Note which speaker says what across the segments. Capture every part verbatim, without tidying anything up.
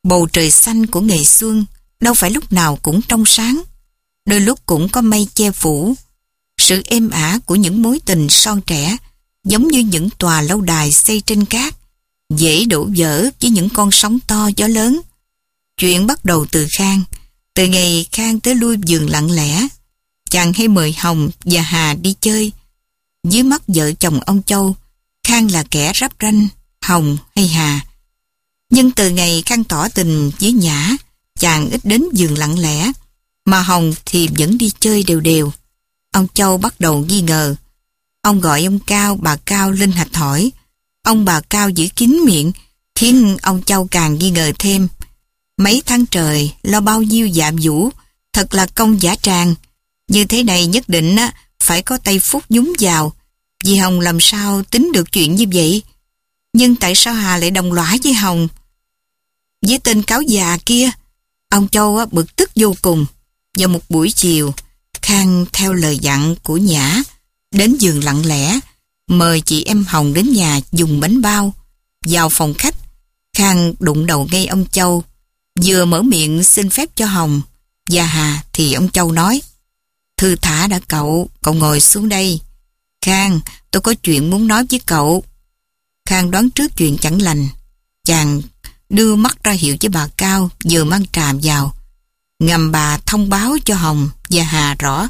Speaker 1: Bầu trời xanh của ngày xuân đâu phải lúc nào cũng trong sáng, đôi lúc cũng có mây che phủ. Sự êm ả của những mối tình son trẻ giống như những tòa lâu đài xây trên cát, dễ đổ vỡ với những con sóng to gió lớn. Chuyện bắt đầu từ Khang. Từ ngày Khang tới lui vườn lặng lẽ, chàng hay mời Hồng và Hà đi chơi. Dưới mắt vợ chồng ông Châu, Khang là kẻ rắp ranh, Hồng hay Hà. Nhưng từ ngày Khang tỏ tình với Nhã, chàng ít đến vườn lặng lẽ, mà Hồng thì vẫn đi chơi đều đều. Ông Châu bắt đầu nghi ngờ. Ông gọi ông Cao, bà Cao lên hạch hỏi. Ông bà Cao giữ kín miệng, khiến ông Châu càng nghi ngờ thêm. Mấy tháng trời lo bao nhiêu dạ vũ, thật là công dã tràng. Như thế này nhất định á, phải có tay Phúc nhúng vào. Vì Hồng làm sao tính được chuyện như vậy? Nhưng tại sao Hà lại đồng lõa với Hồng, với tên cáo già kia? Ông Châu á, bực tức vô cùng. Vào một buổi chiều, Khang theo lời dặn của Nhã đến vườn lặng lẽ, mời chị em Hồng đến nhà dùng bánh bao. Vào phòng khách, Khang đụng đầu ngay ông Châu. Vừa mở miệng xin phép cho Hồng và Hà thì ông Châu nói: Thư thả đã cậu, cậu ngồi xuống đây. Khang, tôi có chuyện muốn nói với cậu. Khang đoán trước chuyện chẳng lành. Chàng đưa mắt ra hiệu với bà Cao vừa mang trà vào. Ngầm bà thông báo cho Hồng và Hà rõ.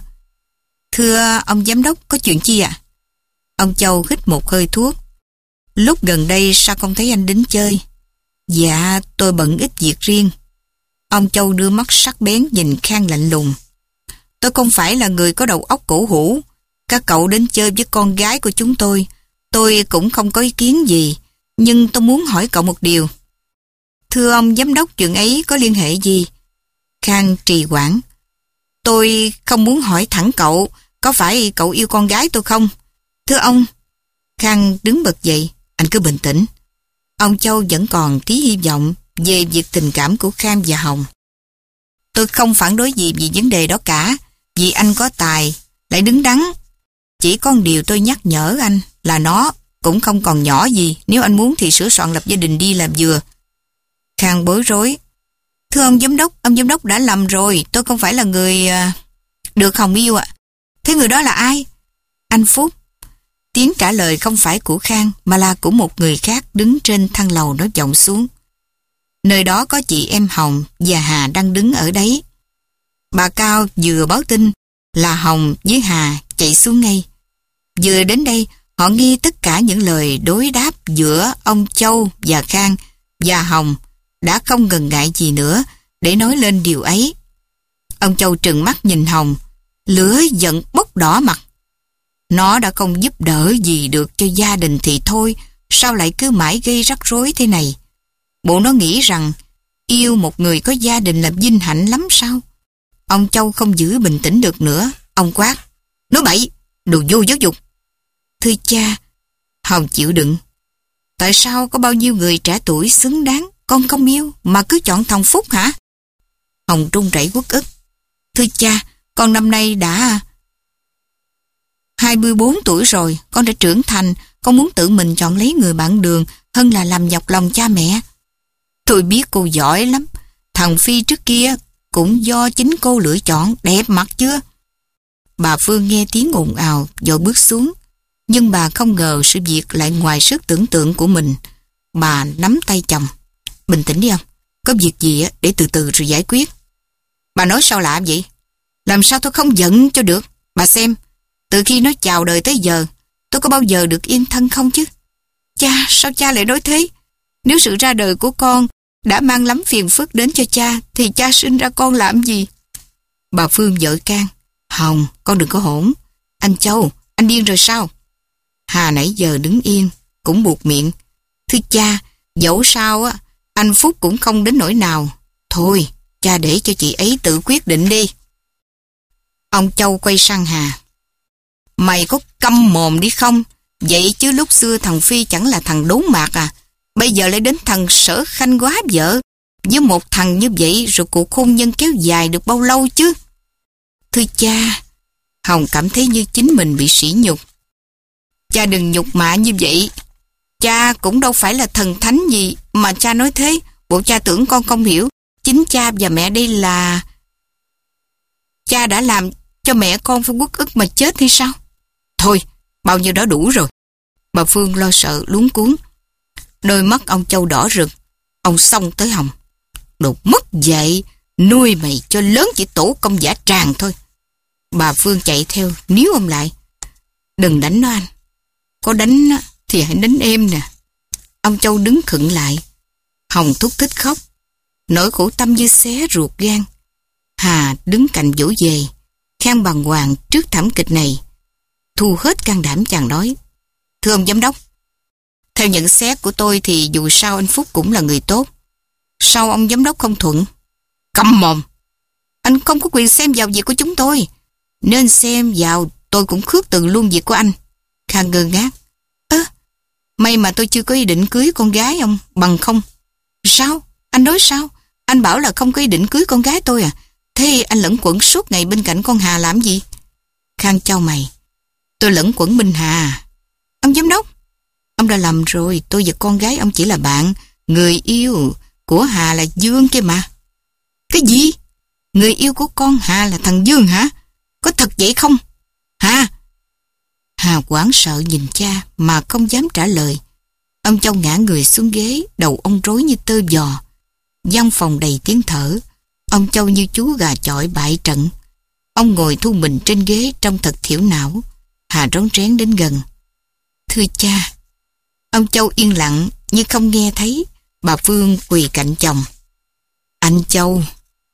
Speaker 1: Thưa ông giám đốc, có chuyện chi ạ? Ông Châu hít một hơi thuốc. Lúc gần đây sao không thấy anh đến chơi? Dạ, tôi bận ít việc riêng. Ông Châu đưa mắt sắc bén nhìn Khang lạnh lùng. Tôi không phải là người có đầu óc cổ hủ. Các cậu đến chơi với con gái của chúng tôi, tôi cũng không có ý kiến gì. Nhưng tôi muốn hỏi cậu một điều. Thưa ông giám đốc, chuyện ấy có liên hệ gì? Khang trì hoãn. Tôi không muốn hỏi thẳng cậu, có phải cậu yêu con gái tôi không? Thưa ông. Khang đứng bật dậy. Anh cứ bình tĩnh. Ông Châu vẫn còn tí hy vọng về việc tình cảm của Khang và Hồng. Tôi không phản đối gì về vấn đề đó cả, vì anh có tài, lại đứng đắn. Chỉ có một điều tôi nhắc nhở anh là nó cũng không còn nhỏ gì, nếu anh muốn thì sửa soạn lập gia đình đi là vừa. Khang bối rối. Thưa ông giám đốc, ông giám đốc đã lầm rồi, tôi không phải là người uh, được Hồng yêu ạ. À. Thế người đó là ai? Anh Phúc. Tiếng trả lời không phải của Khang mà là của một người khác đứng trên thang lầu nói vọng xuống. Nơi đó có chị em Hồng và Hà đang đứng ở đấy. Bà Cao vừa báo tin là Hồng với Hà chạy xuống ngay. Vừa đến đây, họ nghe tất cả những lời đối đáp giữa ông Châu và Khang, và Hồng đã không ngần ngại gì nữa để nói lên điều ấy. Ông Châu trừng mắt nhìn Hồng, lửa giận bốc đỏ mặt. Nó đã không giúp đỡ gì được cho gia đình thì thôi, sao lại cứ mãi gây rắc rối thế này? Bộ nó nghĩ rằng yêu một người có gia đình là vinh hạnh lắm sao? Ông Châu không giữ bình tĩnh được nữa. Ông quát: Nói bậy, đồ vô giáo dục. Thưa cha. Hồng chịu đựng. Tại sao có bao nhiêu người trẻ tuổi xứng đáng con không yêu mà cứ chọn thằng Phúc hả? Hồng run rẩy uất ức. Thưa cha, con năm nay đã hai mươi bốn tuổi rồi, con đã trưởng thành, con muốn tự mình chọn lấy người bạn đường hơn là làm nhọc lòng cha mẹ. Tôi biết cô giỏi lắm, thằng Phi trước kia cũng do chính cô lựa chọn, đẹp mặt chưa? Bà Phương nghe tiếng ồn ào rồi bước xuống, nhưng bà không ngờ sự việc lại ngoài sức tưởng tượng của mình. Bà nắm tay chồng. Bình tĩnh đi ông, có việc gì để từ từ rồi giải quyết. Bà nói sao lạ vậy? Làm sao tôi không giận cho được? Bà xem, từ khi nó chào đời tới giờ, tôi có bao giờ được yên thân không chứ? Cha, sao cha lại nói thế? Nếu sự ra đời của con đã mang lắm phiền phức đến cho cha, thì cha sinh ra con làm gì? Bà Phương vợ can. Hồng, con đừng có hỗn. Anh Châu, anh điên rồi sao? Hà nãy giờ đứng yên, cũng buột miệng. Thưa cha, dẫu sao á, anh Phúc cũng không đến nỗi nào. Thôi, cha để cho chị ấy tự quyết định đi. Ông Châu quay sang Hà. Mày có câm mồm đi không? Vậy chứ lúc xưa thằng Phi chẳng là thằng đốn mạc à? Bây giờ lại đến thằng Sở Khanh quá vợ. Với một thằng như vậy rồi cuộc hôn nhân kéo dài được bao lâu chứ? Thưa cha. Hồng cảm thấy như chính mình bị sỉ nhục. Cha đừng nhục mạ như vậy. Cha cũng đâu phải là thần thánh gì mà cha nói thế. Bộ cha tưởng con không hiểu. Chính cha và mẹ đây là... Cha đã làm cho mẹ con phải uất ức mà chết hay sao? Thôi, bao nhiêu đó đủ rồi. Bà Phương lo sợ luống cuống. Đôi mắt ông Châu đỏ rực. Ông xông tới Hồng. Đồ mất dạy, nuôi mày cho lớn chỉ tổ công giả tràng thôi. Bà Phương chạy theo, níu ông lại. Đừng đánh nó anh. Có đánh thì hãy đánh em nè. Ông Châu đứng khựng lại. Hồng thúc thích khóc. Nỗi khổ tâm như xé ruột gan. Hà đứng cạnh vỗ về, khen bàng hoàng trước thảm kịch này. Thu hết can đảm chàng nói: Thưa ông giám đốc, theo nhận xét của tôi thì dù sao anh Phúc cũng là người tốt. Sao ông giám đốc không thuận? Câm mồm! Anh không có quyền xem vào việc của chúng tôi. Nên xem vào tôi cũng khước từ luôn việc của anh. Khang ngơ ngác. Ơ, may mà tôi chưa có ý định cưới con gái ông, bằng không. Sao? Anh nói sao? Anh bảo là không có ý định cưới con gái tôi à? Thế anh lẫn quẩn suốt ngày bên cạnh con Hà làm gì? Khang chau mày. Tôi lẫn quẩn bên Hà. Ông giám đốc, ông đã lầm rồi. Tôi và con gái ông chỉ là bạn. Người yêu của Hà là Dương kia mà. Cái gì? Người yêu của con Hà là thằng Dương hả? Có thật vậy không? Hà? Hà hoảng sợ nhìn cha mà không dám trả lời. Ông Châu ngã người xuống ghế, đầu ông rối như tơ giò. Văn phòng đầy tiếng thở. Ông Châu như chú gà chọi bại trận. Ông ngồi thu mình trên ghế trông thật thiểu não. Hà rón rén đến gần. Thưa cha. Ông Châu yên lặng như không nghe thấy. Bà Phương quỳ cạnh chồng. Anh Châu.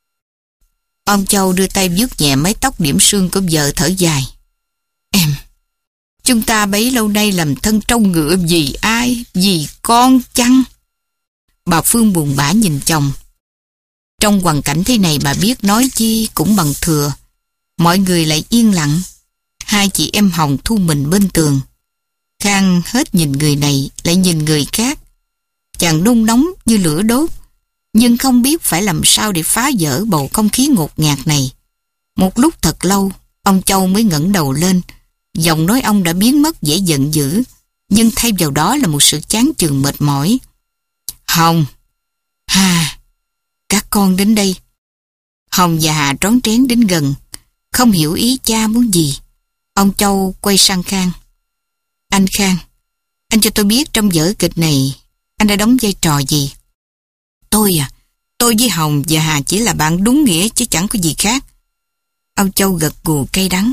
Speaker 1: Ông Châu đưa tay vuốt nhẹ mái tóc điểm sương của vợ, thở dài. Em, chúng ta bấy lâu nay làm thân trâu ngựa vì ai, vì con chăng? Bà Phương buồn bã nhìn chồng. Trong hoàn cảnh thế này bà biết nói chi cũng bằng thừa. Mọi người lại yên lặng. Hai chị em Hồng thu mình bên tường. Khang hết nhìn người này lại nhìn người khác. Chàng nung nóng như lửa đốt, nhưng không biết phải làm sao để phá vỡ bầu không khí ngột ngạt này. Một lúc thật lâu, ông Châu mới ngẩng đầu lên. Giọng nói ông đã biến mất vẻ giận dữ, nhưng thay vào đó là một sự chán chường mệt mỏi. Hồng, Hà, các con đến đây. Hồng và Hà rón rén đến gần, không hiểu ý cha muốn gì. Ông Châu quay sang Khang. Anh Khang, anh cho tôi biết trong vở kịch này anh đã đóng vai trò gì? Tôi à, tôi với Hồng và Hà chỉ là bạn đúng nghĩa chứ chẳng có gì khác. Ông Châu gật gù cay đắng.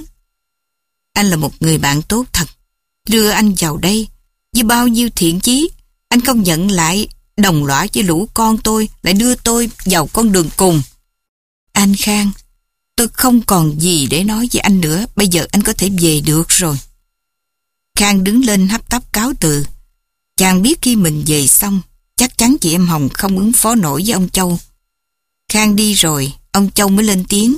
Speaker 1: Anh là một người bạn tốt thật. Đưa anh vào đây với bao nhiêu thiện chí, anh không nhận lại đồng lõa với lũ con tôi, lại đưa tôi vào con đường cùng. Anh Khang, tôi không còn gì để nói với anh nữa. Bây giờ anh có thể về được rồi. Khang đứng lên hấp tấp cáo từ. Chàng biết khi mình về xong, chắc chắn chị em Hồng không ứng phó nổi với ông Châu. Khang đi rồi, ông Châu mới lên tiếng.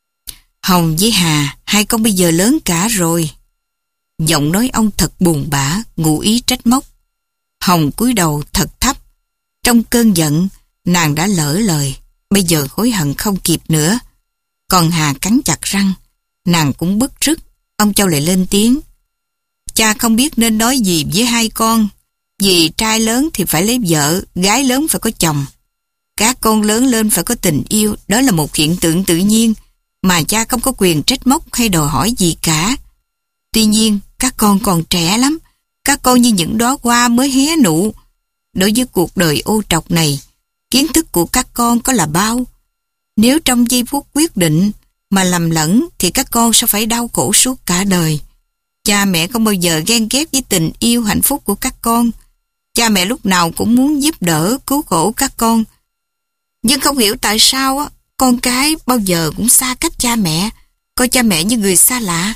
Speaker 1: Hồng với Hà, hai con bây giờ lớn cả rồi. Giọng nói ông thật buồn bã, ngụ ý trách móc. Hồng cúi đầu thật thấp. Trong cơn giận, nàng đã lỡ lời, bây giờ hối hận không kịp nữa. Còn Hà cắn chặt răng, nàng cũng bứt rứt. Ông Châu lại lên tiếng. Cha không biết nên nói gì với hai con. Vì trai lớn thì phải lấy vợ, gái lớn phải có chồng. Các con lớn lên phải có tình yêu, đó là một hiện tượng tự nhiên mà cha không có quyền trách móc hay đòi hỏi gì cả. Tuy nhiên, các con còn trẻ lắm, các con như những đóa hoa mới hé nụ. Đối với cuộc đời ô trọc này, kiến thức của các con có là bao. Nếu trong giây phút quyết định mà lầm lẫn thì các con sẽ phải đau khổ suốt cả đời. Cha mẹ không bao giờ ghen ghét với tình yêu hạnh phúc của các con. Cha mẹ lúc nào cũng muốn giúp đỡ, cứu khổ các con. Nhưng không hiểu tại sao á, con cái bao giờ cũng xa cách cha mẹ, coi cha mẹ như người xa lạ.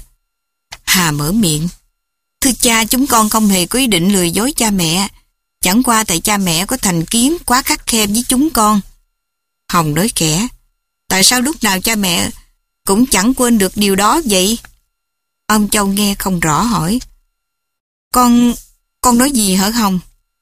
Speaker 1: Hà mở miệng. Thưa cha, chúng con không hề có ý định lừa dối cha mẹ. Chẳng qua tại cha mẹ có thành kiến quá khắt khe với chúng con. Hồng nói khẽ. Tại sao lúc nào cha mẹ cũng chẳng quên được điều đó vậy? Ông Châu nghe không rõ hỏi. Con, con nói gì hả Hồng?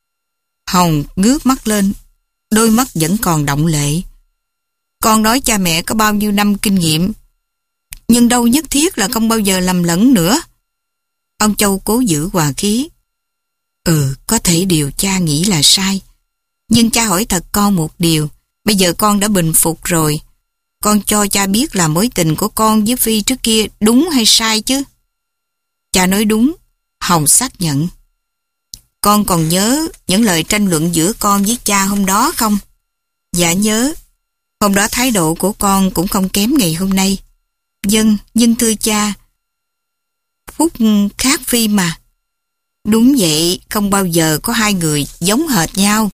Speaker 1: Hồng ngước mắt lên, đôi mắt vẫn còn động lệ. Con nói cha mẹ có bao nhiêu năm kinh nghiệm, nhưng đâu nhất thiết là không bao giờ lầm lẫn nữa. Ông Châu cố giữ hòa khí. Ừ, có thể điều cha nghĩ là sai, Nhưng cha hỏi thật con một điều, bây giờ con đã bình phục rồi, con cho cha biết là mối tình của con với Phi trước kia đúng hay sai chứ? Cha nói đúng, Hồng xác nhận. Con còn nhớ những lời tranh luận giữa con với cha hôm đó không? Dạ nhớ. Hôm đó thái độ của con cũng không kém ngày hôm nay. Vâng, nhưng thưa cha, Phúc khác Phi mà. Đúng vậy, không bao giờ có hai người giống hệt nhau.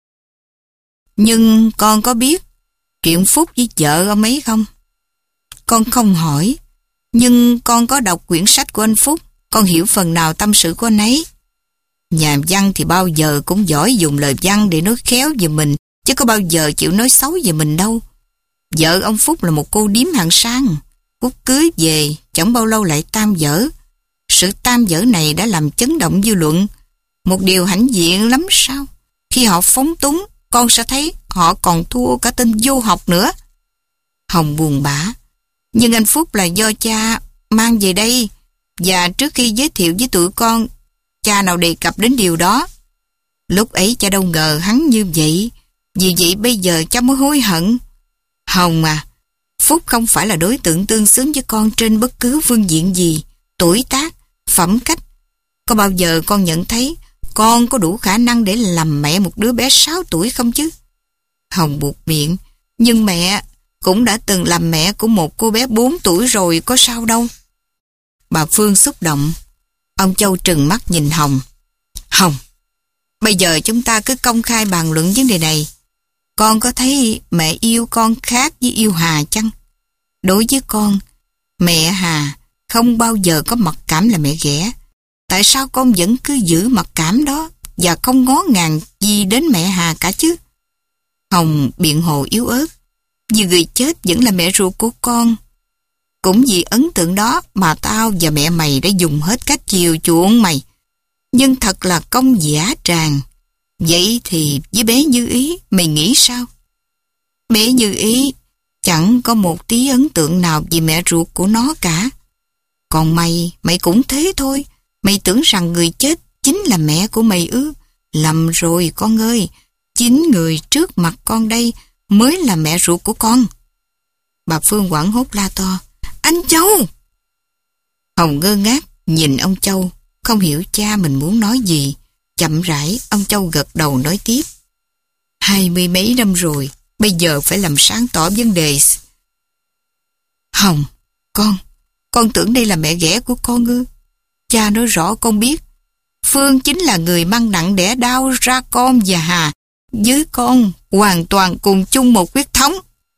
Speaker 1: Nhưng con có biết chuyện Phúc với vợ ông ấy không? Con không hỏi, nhưng con có đọc quyển sách của anh Phúc, con hiểu phần nào tâm sự của anh ấy. Nhà văn thì bao giờ cũng giỏi dùng lời văn để nói khéo về mình, chứ có bao giờ chịu nói xấu về mình đâu. Vợ ông Phúc là một cô điếm hạng sang. Phúc cưới về, chẳng bao lâu lại tan vỡ. Sự tan vỡ này đã làm chấn động dư luận. Một điều hãnh diện lắm sao? Khi họ phóng túng, con sẽ thấy họ còn thua cả tên vô học nữa. Hồng buồn bã. Nhưng anh Phúc là do cha mang về đây, và trước khi giới thiệu với tụi con, cha nào đề cập đến điều đó. Lúc ấy cha đâu ngờ hắn như vậy, vì vậy bây giờ cha mới hối hận. Hồng à, Phúc không phải là đối tượng tương xứng với con trên bất cứ phương diện gì, tuổi tác, phẩm cách. Có bao giờ con nhận thấy con có đủ khả năng để làm mẹ một đứa bé sáu tuổi không chứ? Hồng buột miệng. Nhưng mẹ cũng đã từng làm mẹ của một cô bé bốn tuổi rồi, có sao đâu. Bà Phương xúc động. Ông Châu trừng mắt nhìn Hồng. Hồng, bây giờ chúng ta cứ công khai bàn luận vấn đề này. Con có thấy mẹ yêu con khác với yêu Hà chăng? Đối với con, mẹ Hà không bao giờ có mặc cảm là mẹ ghẻ. Tại sao con vẫn cứ giữ mặc cảm đó và không ngó ngàng gì đến mẹ Hà cả chứ? Hồng biện hộ yếu ớt. Vì người chết vẫn là mẹ ruột của con. Cũng vì ấn tượng đó mà tao và mẹ mày đã dùng hết cách chiều chuộng mày. Nhưng thật là công giả tràng. Vậy thì với bé Như Ý mày nghĩ sao? Bé Như Ý chẳng có một tí ấn tượng nào về mẹ ruột của nó cả. Còn mày, mày cũng thế thôi. Mày tưởng rằng người chết chính là mẹ của mày ư? Lầm rồi con ơi. Chính người trước mặt con đây mới là mẹ ruột của con. Bà Phương hoảng hốt la to. Anh Châu! Hồng ngơ ngác nhìn ông Châu, không hiểu cha mình muốn nói gì. Chậm rãi ông Châu gật đầu nói tiếp. Hai mươi mấy năm rồi, bây giờ phải làm sáng tỏ vấn đề. Hồng, con, con tưởng đây là mẹ ghẻ của con ư? Cha nói rõ con biết, Phương chính là người mang nặng đẻ đau ra con và Hà, với con hoàn toàn cùng chung một huyết thống.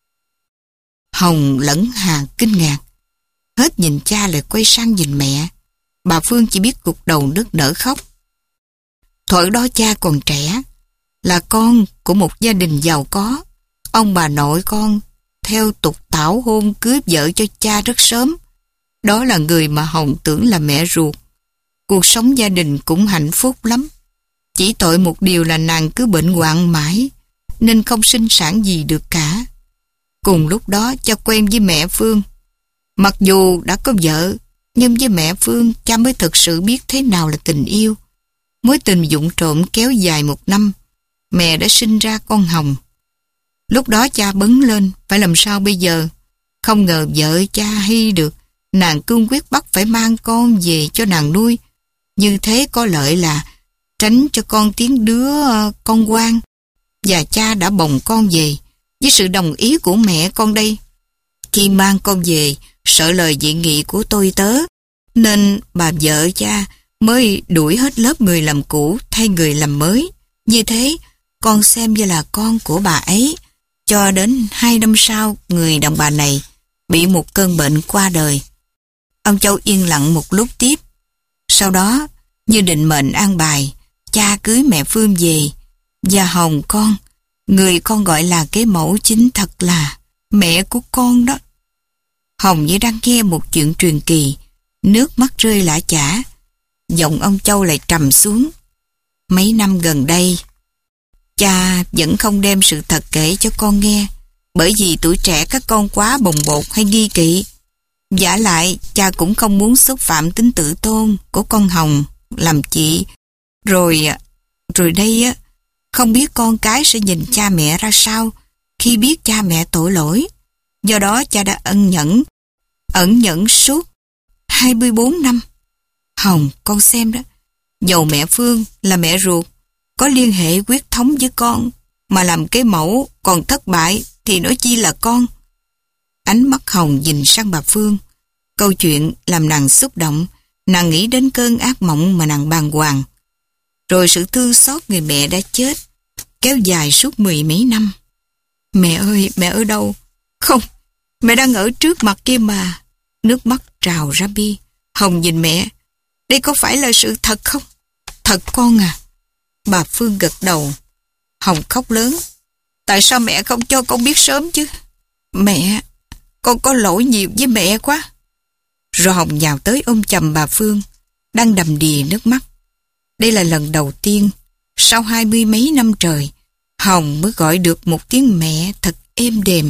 Speaker 1: Hồng lẫn Hà kinh ngạc, hết nhìn cha lại quay sang nhìn mẹ. Bà Phương chỉ biết gục đầu nức nở khóc. Thuở đó cha còn trẻ, là con của một gia đình giàu có. Ông bà nội con theo tục tảo hôn cưới vợ cho cha rất sớm. Đó là người mà Hồng tưởng là mẹ ruột. Cuộc sống gia đình cũng hạnh phúc lắm. Chỉ tội một điều là nàng cứ bệnh hoạn mãi, nên không sinh sản gì được cả. Cùng lúc đó cha quen với mẹ Phương. Mặc dù đã có vợ, nhưng với mẹ Phương cha mới thực sự biết thế nào là tình yêu. Mối tình vụng trộm kéo dài một năm, mẹ đã sinh ra con Hồng. Lúc đó cha bấn lên, phải làm sao bây giờ? Không ngờ vợ cha hay được, nàng cương quyết bắt phải mang con về cho nàng nuôi. Như thế có lợi là tránh cho con tiếng đứa con quan. Và cha đã bồng con về, với sự đồng ý của mẹ con đây. Khi mang con về, sợ lời dị nghị của tôi tớ, nên bà vợ cha mới đuổi hết lớp người làm cũ thay người làm mới. Như thế, con xem như là con của bà ấy. Cho đến hai năm sau, người đàn bà này bị một cơn bệnh qua đời. Ông Châu yên lặng một lúc tiếp. Sau đó, như định mệnh an bài, cha cưới mẹ Phương về. Và Hồng con, người con gọi là cái mẫu chính thật là mẹ của con đó. Hồng như đang nghe một chuyện truyền kỳ, nước mắt rơi lã chã. Giọng ông Châu lại trầm xuống. Mấy năm gần đây, cha vẫn không đem sự thật kể cho con nghe, bởi vì tuổi trẻ các con quá bồng bột hay nghi kỵ. Vả lại, cha cũng không muốn xúc phạm tính tự tôn của con Hồng làm chị. Rồi, rồi đây á, không biết con cái sẽ nhìn cha mẹ ra sao khi biết cha mẹ tội lỗi. Do đó cha đã ân nhẫn, ẩn nhẫn suốt hai mươi bốn năm. Hồng, con xem đó, dầu mẹ Phương là mẹ ruột, có liên hệ huyết thống với con, mà làm cái mẫu còn thất bại thì nói chi là con. Ánh mắt Hồng nhìn sang bà Phương. Câu chuyện làm nàng xúc động, nàng nghĩ đến cơn ác mộng mà nàng bàng hoàng. Rồi sự thương xót người mẹ đã chết, kéo dài suốt mười mấy năm. Mẹ ơi, mẹ ở đâu? Không, mẹ đang ở trước mặt kia mà. Nước mắt trào ra bi. Hồng nhìn mẹ. Đây có phải là sự thật không? Thật con à. Bà Phương gật đầu. Hồng khóc lớn. Tại sao mẹ không cho con biết sớm chứ? Mẹ, con có lỗi nhiều với mẹ quá. Rồi Hồng nhào tới ôm chầm bà Phương, đang đầm đìa nước mắt. Đây là lần đầu tiên, sau hai mươi mấy năm trời, Hồng mới gọi được một tiếng mẹ thật êm đềm.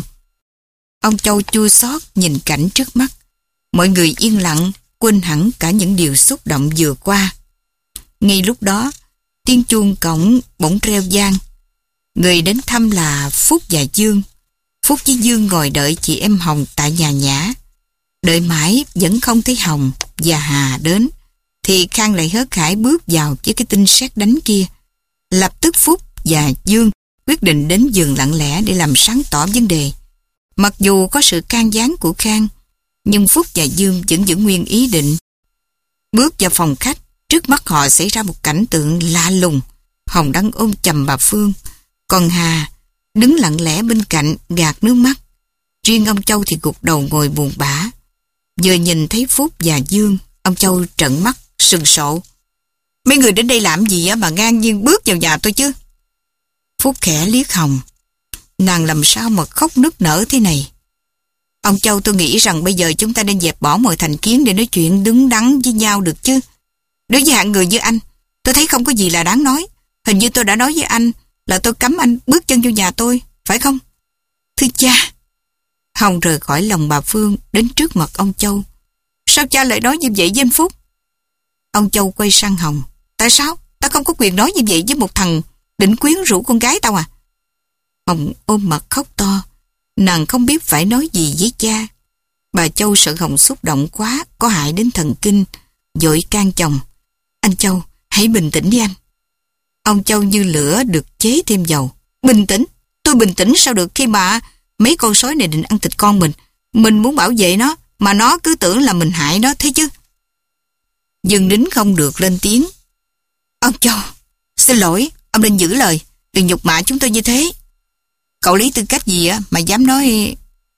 Speaker 1: Ông Châu chua xót nhìn cảnh trước mắt. Mọi người yên lặng, quên hẳn cả những điều xúc động vừa qua. Ngay lúc đó, tiếng chuông cổng bỗng reo vang. Người đến thăm là Phúc và Dương. Phúc với Dương ngồi đợi chị em Hồng tại nhà Nhã. Đợi mãi vẫn không thấy Hồng và Hà đến, thì Khang lại hớt hải bước vào với cái tin sét đánh kia. Lập tức Phúc và Dương quyết định đến giường lặng lẽ để làm sáng tỏ vấn đề. Mặc dù có sự can gián của Khang, nhưng Phúc và Dương vẫn giữ nguyên ý định. Bước vào phòng khách, trước mắt họ xảy ra một cảnh tượng lạ lùng. Hồng đang ôm chầm bà Phương, còn Hà đứng lặng lẽ bên cạnh gạt nước mắt. Riêng ông Châu thì gục đầu ngồi buồn bã. Vừa nhìn thấy Phúc và Dương, ông Châu trợn mắt sừng sộ. Mấy người đến đây làm gì á mà ngang nhiên bước vào nhà tôi chứ? Phúc khẽ liếc Hồng. Nàng làm sao mà khóc nức nở thế này? Ông Châu, tôi nghĩ rằng bây giờ chúng ta nên dẹp bỏ mọi thành kiến để nói chuyện đứng đắn với nhau được chứ. Đối với hạng người như anh, tôi thấy không có gì là đáng nói. Hình như tôi đã nói với anh là tôi cấm anh bước chân vô nhà tôi, phải không? Thưa cha. Hồng rời khỏi lòng bà Phương đến trước mặt ông Châu. Sao cha lại nói như vậy với anh Phúc? Ông Châu quay sang Hồng. Tại sao? Ta không có quyền nói như vậy với một thằng định quyến rũ con gái tao à? Hồng ôm mặt khóc to. Nàng không biết phải nói gì với cha. Bà Châu sợ Hồng xúc động quá, có hại đến thần kinh, vội can chồng. Anh Châu, hãy bình tĩnh đi anh. Ông Châu như lửa được chế thêm dầu. Bình tĩnh? Tôi bình tĩnh sao được khi mà mấy con sói này định ăn thịt con mình. Mình muốn bảo vệ nó, mà nó cứ tưởng là mình hại nó thế chứ. Dương Đính không được lên tiếng. Ông Châu, xin lỗi, ông nên giữ lời, đừng nhục mạ chúng tôi như thế. Cậu lấy tư cách gì á mà dám nói...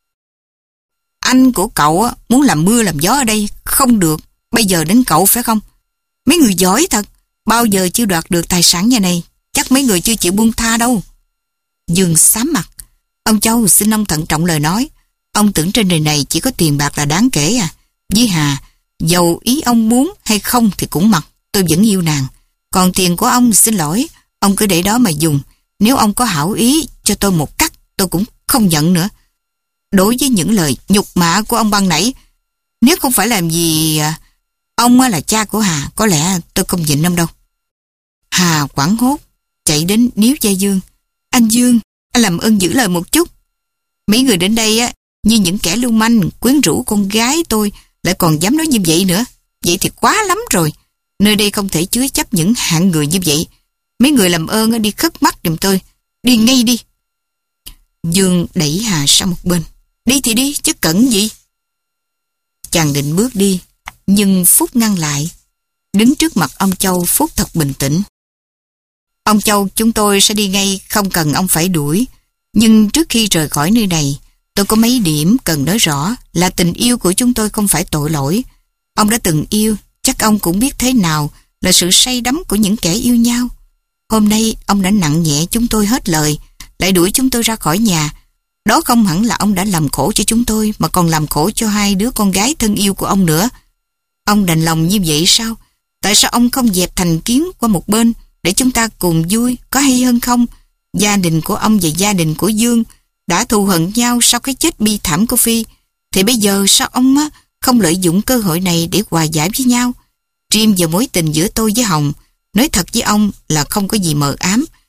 Speaker 1: Anh của cậu á, muốn làm mưa làm gió ở đây, không được. Bây giờ đến cậu phải không? Mấy người giỏi thật, bao giờ chưa đoạt được tài sản nhà này, chắc mấy người chưa chịu buông tha đâu. Dương xám mặt. Ông Châu, xin ông thận trọng lời nói. Ông tưởng trên đời này chỉ có tiền bạc là đáng kể à? Với Hà, dầu ý ông muốn hay không thì cũng mặc, tôi vẫn yêu nàng. Còn tiền của ông, xin lỗi, ông cứ để đó mà dùng. Nếu ông có hảo ý cho tôi một cắt, tôi cũng không nhận nữa. Đối với những lời nhục mạ của ông ban nãy, nếu không phải làm gì ông là cha của Hà, có lẽ tôi không nhịn ông đâu. Hà hoảng hốt chạy đến níu vai Dương. Anh Dương, anh làm ơn giữ lời một chút. Mấy người đến đây á, như những kẻ lưu manh quyến rũ con gái tôi, lại còn dám nói như vậy nữa. Vậy thì quá lắm rồi. Nơi đây không thể chứa chấp những hạng người như vậy. Mấy người làm ơn đi khất mắt giùm tôi. Đi ngay đi. Dương đẩy Hà sang một bên. Đi thì đi, chứ cẩn gì. Chàng định bước đi, nhưng Phúc ngăn lại. Đứng trước mặt ông Châu, Phúc thật bình tĩnh. Ông Châu, chúng tôi sẽ đi ngay, không cần ông phải đuổi. Nhưng trước khi rời khỏi nơi này, tôi có mấy điểm cần nói rõ là tình yêu của chúng tôi không phải tội lỗi. Ông đã từng yêu, chắc ông cũng biết thế nào là sự say đắm của những kẻ yêu nhau. Hôm nay ông đã nặng nhẹ chúng tôi hết lời, lại đuổi chúng tôi ra khỏi nhà. Đó không hẳn là ông đã làm khổ cho chúng tôi, mà còn làm khổ cho hai đứa con gái thân yêu của ông nữa. Ông đành lòng như vậy sao? Tại sao ông không dẹp thành kiến qua một bên để chúng ta cùng vui, có hay hơn không? Gia đình của ông và gia đình của Dương đã thù hận nhau sau cái chết bi thảm của Phi. Thì bây giờ sao ông á, không lợi dụng cơ hội này để hòa giải với nhau? Riêng về mối tình giữa tôi với Hồng, nói thật với ông là không có gì mờ ám.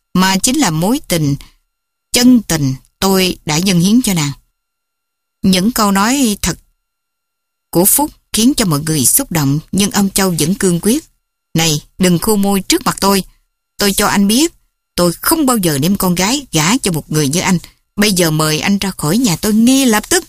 Speaker 1: mà chính là mối tình chân tình tôi đã dâng hiến cho nàng. Những câu nói thật của Phúc khiến cho mọi người xúc động, nhưng ông Châu vẫn cương quyết. Này, đừng khô môi trước mặt tôi. Tôi cho anh biết, tôi không bao giờ đem con gái gả cho một người như anh. Bây giờ mời anh ra khỏi nhà tôi ngay lập tức.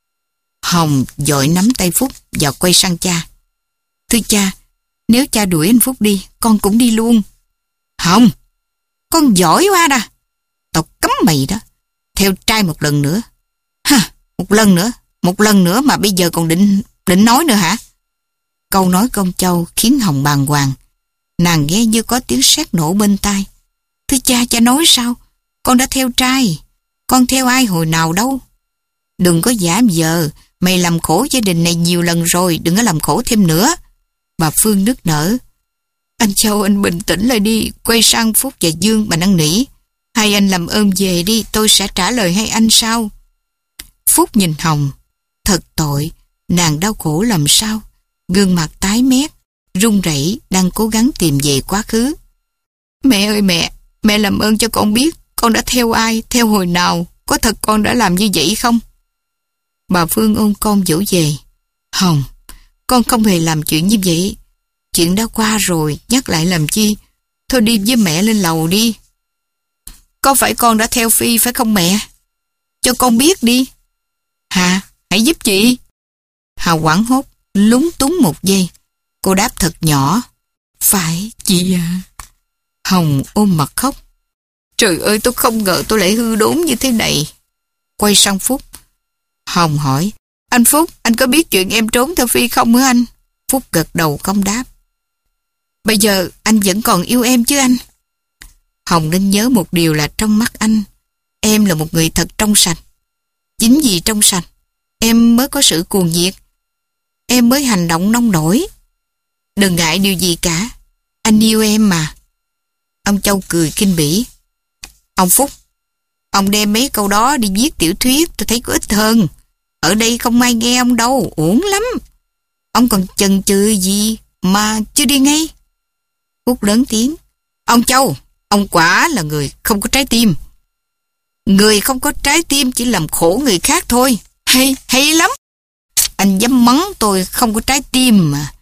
Speaker 1: Hồng vội nắm tay Phúc và quay sang cha. Thưa cha, nếu cha đuổi anh Phúc đi, con cũng đi luôn. Hồng, con giỏi quá đà. Tao cấm mày đó. Theo trai một lần nữa. Ha, một lần nữa, một lần nữa mà bây giờ còn định định nói nữa hả? Câu nói của ông Châu khiến Hồng bàng hoàng. Nàng nghe như có tiếng sét nổ bên tai. Thưa cha, cha nói sao? Con đã theo trai. Con theo ai hồi nào đâu? Đừng có giả vờ. Mày làm khổ gia đình này nhiều lần rồi, đừng có làm khổ thêm nữa. Bà Phương nức nở. Anh Châu, anh bình tĩnh lại đi. Quay sang Phúc và Dương bà năn nỉ. Hay anh làm ơn về đi, tôi sẽ trả lờiให้anh sau. Phúc nhìn Hồng. Thật tội, nàng đau khổ làm sao? Gương mặt tái mét, run rẩy đang cố gắng tìm về quá khứ. Mẹ ơi mẹ, mẹ làm ơn cho con biết con đã theo ai, theo hồi nào, có thật con đã làm như vậy không? Bà Phương ôm con dỗ về. Hồng, con không hề làm chuyện như vậy. Chuyện đã qua rồi, nhắc lại làm chi? Thôi đi với mẹ lên lầu đi. Có phải con đã theo Phi phải không mẹ? Cho con biết đi. Hả? Hãy giúp chị. Hào hoảng hốt, lúng túng một giây. Cô đáp thật nhỏ. Phải, chị à. Hồng ôm mặt khóc. Trời ơi, tôi không ngờ tôi lại hư đốn như thế này. Quay sang Phúc. Hồng hỏi. Anh Phúc, anh có biết chuyện em trốn theo Phi không hả anh? Phúc gật đầu không đáp. Bây giờ anh vẫn còn yêu em chứ anh? Hồng nên nhớ một điều là trong mắt anh, em là một người thật trong sạch. Chính vì trong sạch, em mới có sự cuồng nhiệt. Em mới hành động nông nổi. Đừng ngại điều gì cả. Anh yêu em mà. Ông Châu cười khinh bỉ. Ông Phúc, ông đem mấy câu đó đi viết tiểu thuyết, tôi thấy có ích hơn. Ở đây không ai nghe ông đâu, uổng lắm. Ông còn chần chừ gì mà chưa đi ngay? Phúc lớn tiếng. Ông Châu, ông quả là người không có trái tim. Người không có trái tim chỉ làm khổ người khác thôi. Hay, hay lắm. Anh dám mắng tôi không có trái tim mà.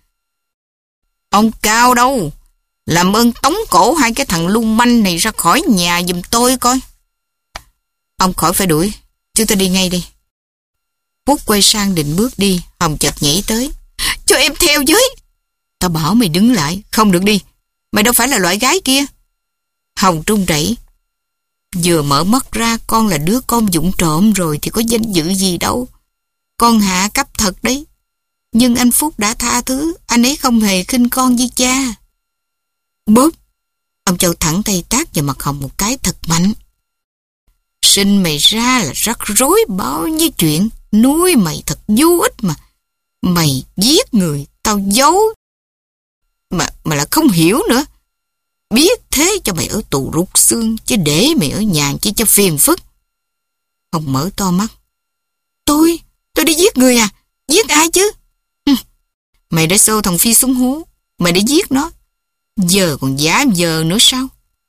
Speaker 1: Ông Cao đâu? Làm ơn tống cổ hai cái thằng lưu manh này ra khỏi nhà giùm tôi coi. Ông khỏi phải đuổi, chúng ta đi ngay đi. Phúc quay sang định bước đi, Hồng chợt nhảy tới. Cho em theo với. Tao bảo mày đứng lại, không được đi. Mày đâu phải là loại gái kia. Hồng trung rẩy. Vừa mở mắt ra con là đứa con vụng trộm rồi thì có danh dự gì đâu. Con hạ cấp thật đấy. Nhưng anh Phúc đã tha thứ, anh ấy không hề khinh con như cha. Bốp. Ông Châu thẳng tay tát vào mặt Hồng một cái thật mạnh. Sinh mày ra là rắc rối bao nhiêu chuyện. Nuôi mày thật vô ích mà. Mày giết người, tao giấu. Mà, mà là không hiểu nữa. Biết thế cho mày ở tù rút xương, chứ để mày ở nhà chỉ cho phiền phức. Hồng mở to mắt. Tôi, tôi đi giết người à? Giết ai chứ? Hừm. Mày đã xô thằng Phi xuống hố. Mày đã giết nó. Giờ còn giả giờ nữa sao?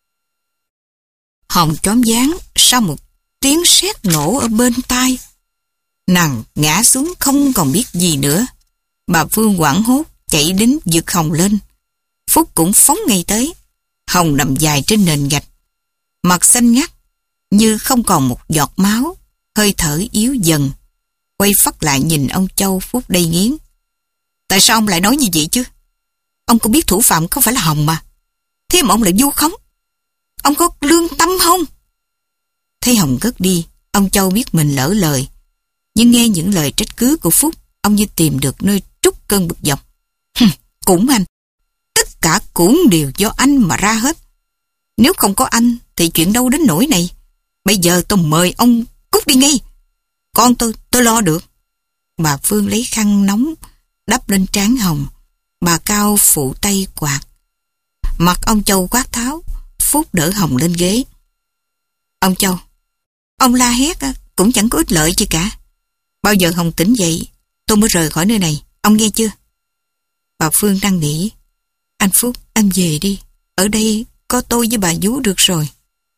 Speaker 1: Hồng choáng váng sau một tiếng sét nổ ở bên tai. Nàng ngã xuống không còn biết gì nữa. Bà Phương hoảng hốt chạy đến giật Hồng lên. Phúc cũng phóng ngay tới. Hồng nằm dài trên nền gạch, mặt xanh ngắt như không còn một giọt máu, hơi thở yếu dần. Quay phắt lại nhìn ông Châu. Phúc đầy nghiến. Tại sao ông lại nói như vậy chứ? Ông có biết thủ phạm không phải là Hồng mà. Thế mà ông lại vu khống. Ông có lương tâm không? Thấy Hồng cất đi, ông Châu biết mình lỡ lời. Nhưng nghe những lời trách cứ của Phúc, ông như tìm được nơi trút cơn bực dọc. Cũng anh. Tất cả cũng đều do anh mà ra hết. Nếu không có anh thì chuyện đâu đến nỗi này. Bây giờ tôi mời ông cút đi ngay. Con tôi, tôi lo được. Bà Phương lấy khăn nóng đắp lên trán Hồng. Bà Cao phụ tay quạt. Mặt ông Châu quát tháo. Phúc đỡ Hồng lên ghế. Ông Châu, ông la hét cũng chẳng có ích lợi gì cả. Bao giờ Hồng tỉnh dậy tôi mới rời khỏi nơi này. Ông nghe chưa? Bà Phương năn nỉ. Anh Phúc, anh về đi. Ở đây có tôi với bà vú được rồi.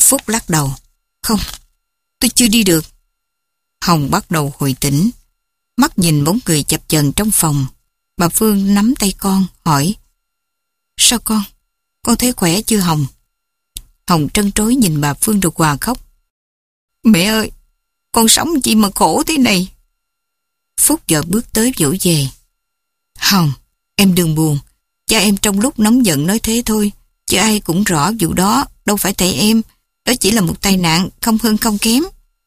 Speaker 1: Phúc lắc đầu. Không, tôi chưa đi được. Hồng bắt đầu hồi tỉnh. Mắt nhìn bóng người chập chờn trong phòng. Bà Phương nắm tay con, hỏi. Sao con? Con thấy khỏe chưa Hồng? Hồng trân trối nhìn bà Phương rồi òa khóc. Mẹ ơi, con sống chi mà khổ thế này. Phúc vợ bước tới dỗ về. Hồng, em đừng buồn. Cha em trong lúc nóng giận nói thế thôi, chứ ai cũng rõ vụ đó đâu phải tại em. Đó chỉ là một tai nạn, không hơn không kém.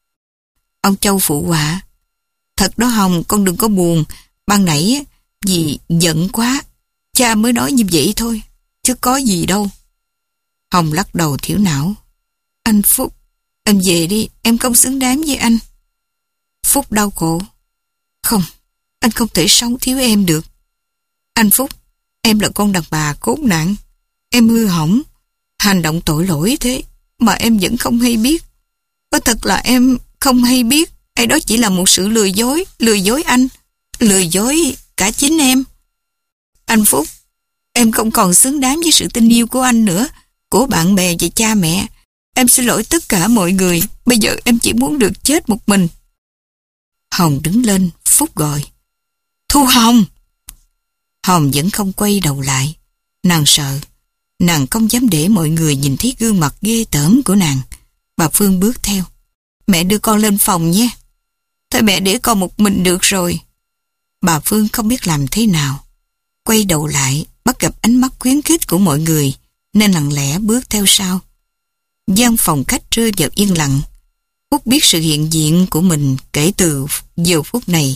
Speaker 1: Ông Châu phụ họa. Thật đó Hồng, con đừng có buồn. Ban nãy vì giận quá, cha mới nói như vậy thôi, chứ có gì đâu. Hồng lắc đầu thiểu não. Anh Phúc, em về đi, em không xứng đáng với anh. Phúc đau khổ. Không, anh không thể sống thiếu em được. Anh Phúc, em là con đàn bà khốn nạn. Em hư hỏng, hành động tội lỗi thế mà em vẫn không hay biết. Có thật là em không hay biết, hay đó chỉ là một sự lừa dối, lừa dối anh, lừa dối cả chính em. Anh Phúc, em không còn xứng đáng với sự tin yêu của anh nữa, của bạn bè và cha mẹ. Em xin lỗi tất cả mọi người, bây giờ em chỉ muốn được chết một mình. Hồng đứng lên, Phúc gọi. Thu Hồng! Hồng vẫn không quay đầu lại. Nàng sợ. Nàng không dám để mọi người nhìn thấy gương mặt ghê tởm của nàng. Bà Phương bước theo. Mẹ đưa con lên phòng nhé. Thôi mẹ để con một mình được rồi. Bà Phương không biết làm thế nào. Quay đầu lại, bắt gặp ánh mắt khuyến khích của mọi người, nên lặng lẽ bước theo sau. Gian phòng khách rơi vào yên lặng. Phúc biết sự hiện diện của mình kể từ giờ phút này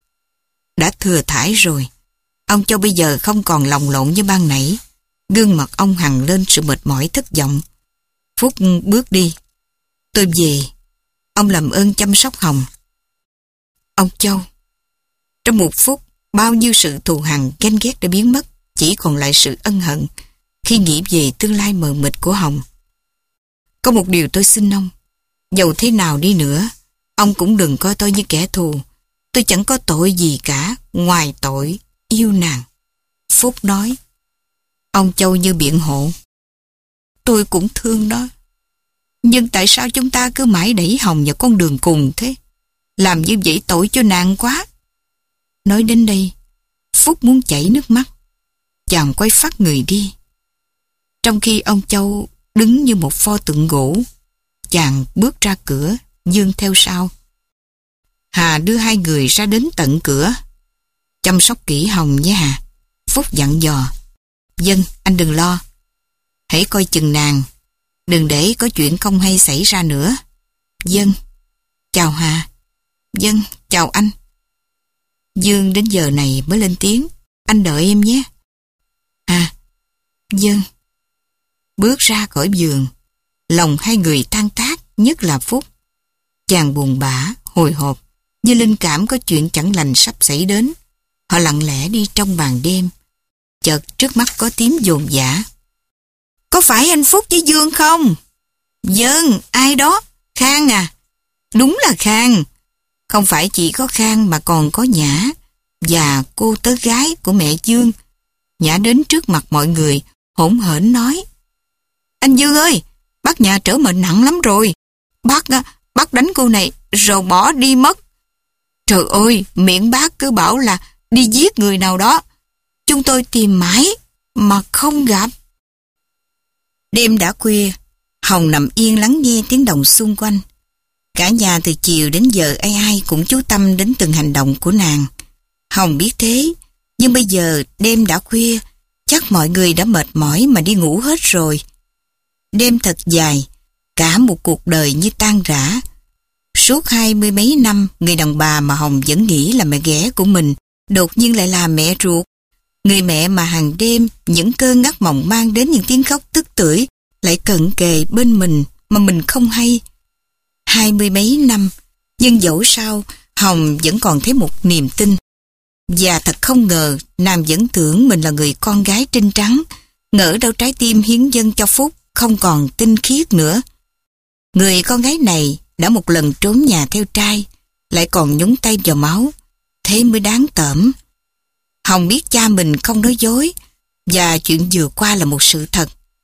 Speaker 1: đã thừa thãi rồi. Ông Châu bây giờ không còn lồng lộn như ban nãy. Gương mặt ông hằn lên sự mệt mỏi thất vọng. Phúc bước đi. Tôi về. Ông làm ơn chăm sóc Hồng. Ông Châu. Trong một phút, bao nhiêu sự thù hằn ganh ghét đã biến mất, chỉ còn lại sự ân hận khi nghĩ về tương lai mờ mịt của Hồng. Có một điều tôi xin ông, dầu thế nào đi nữa, ông cũng đừng coi tôi như kẻ thù. Tôi chẳng có tội gì cả, ngoài tội yêu nàng. Phúc nói. Ông Châu như biện hộ. Tôi cũng thương nó. Nhưng tại sao chúng ta cứ mãi đẩy Hồng vào con đường cùng thế? Làm như vậy tội cho nàng quá. Nói đến đây, Phúc muốn chảy nước mắt. Chàng quay phát người đi. Trong khi ông Châu đứng như một pho tượng gỗ, chàng bước ra cửa, Dương theo sau. Hà đưa hai người ra đến tận cửa. Chăm sóc kỹ Hồng nhé Hà. Phúc dặn dò. Dân, anh đừng lo. Hãy coi chừng nàng. Đừng để có chuyện không hay xảy ra nữa. Dân. Chào Hà. Dân, chào anh. Dương đến giờ này mới lên tiếng. Anh đợi em nhé. À, Dân. Bước ra khỏi giường. Lòng hai người tan tác, nhất là Phúc. Chàng buồn bã, hồi hộp, như linh cảm có chuyện chẳng lành sắp xảy đến. Họ lặng lẽ đi trong màn đêm. Chợt trước mắt có tiếng dồn dã. Có phải anh Phúc với Dương không? Dân, ai đó? Khang à? Đúng là Khang. Không phải chỉ có Khang mà còn có Nhã và cô tớ gái của mẹ Dương. Nhã đến trước mặt mọi người, hỗn hển nói. Anh Dương ơi, bác nhà trở mệnh nặng lắm rồi. Bác, bác đánh cô này rồi bỏ đi mất. Trời ơi, miệng bác cứ bảo là đi giết người nào đó. Chúng tôi tìm mãi mà không gặp. Đêm đã khuya, Hồng nằm yên lắng nghe tiếng động xung quanh. Cả nhà từ chiều đến giờ ai ai cũng chú tâm đến từng hành động của nàng. Hồng biết thế, nhưng bây giờ đêm đã khuya, chắc mọi người đã mệt mỏi mà đi ngủ hết rồi. Đêm thật dài, cả một cuộc đời như tan rã. Suốt hai mươi mấy năm, người đàn bà mà Hồng vẫn nghĩ là mẹ ghẻ của mình, đột nhiên lại là mẹ ruột. Người mẹ mà hàng đêm, những cơn ngắt mộng mang đến những tiếng khóc tức tưởi, lại cận kề bên mình mà mình không hay. Hai mươi mấy năm, nhưng dẫu sao, Hồng vẫn còn thấy một niềm tin. Và thật không ngờ, nàng vẫn tưởng mình là người con gái trinh trắng, ngỡ đâu trái tim hiến dâng cho Phúc không còn tinh khiết nữa. Người con gái này đã một lần trốn nhà theo trai, lại còn nhúng tay vào máu, thế mới đáng tởm. Hồng biết cha mình không nói dối, và chuyện vừa qua là một sự thật.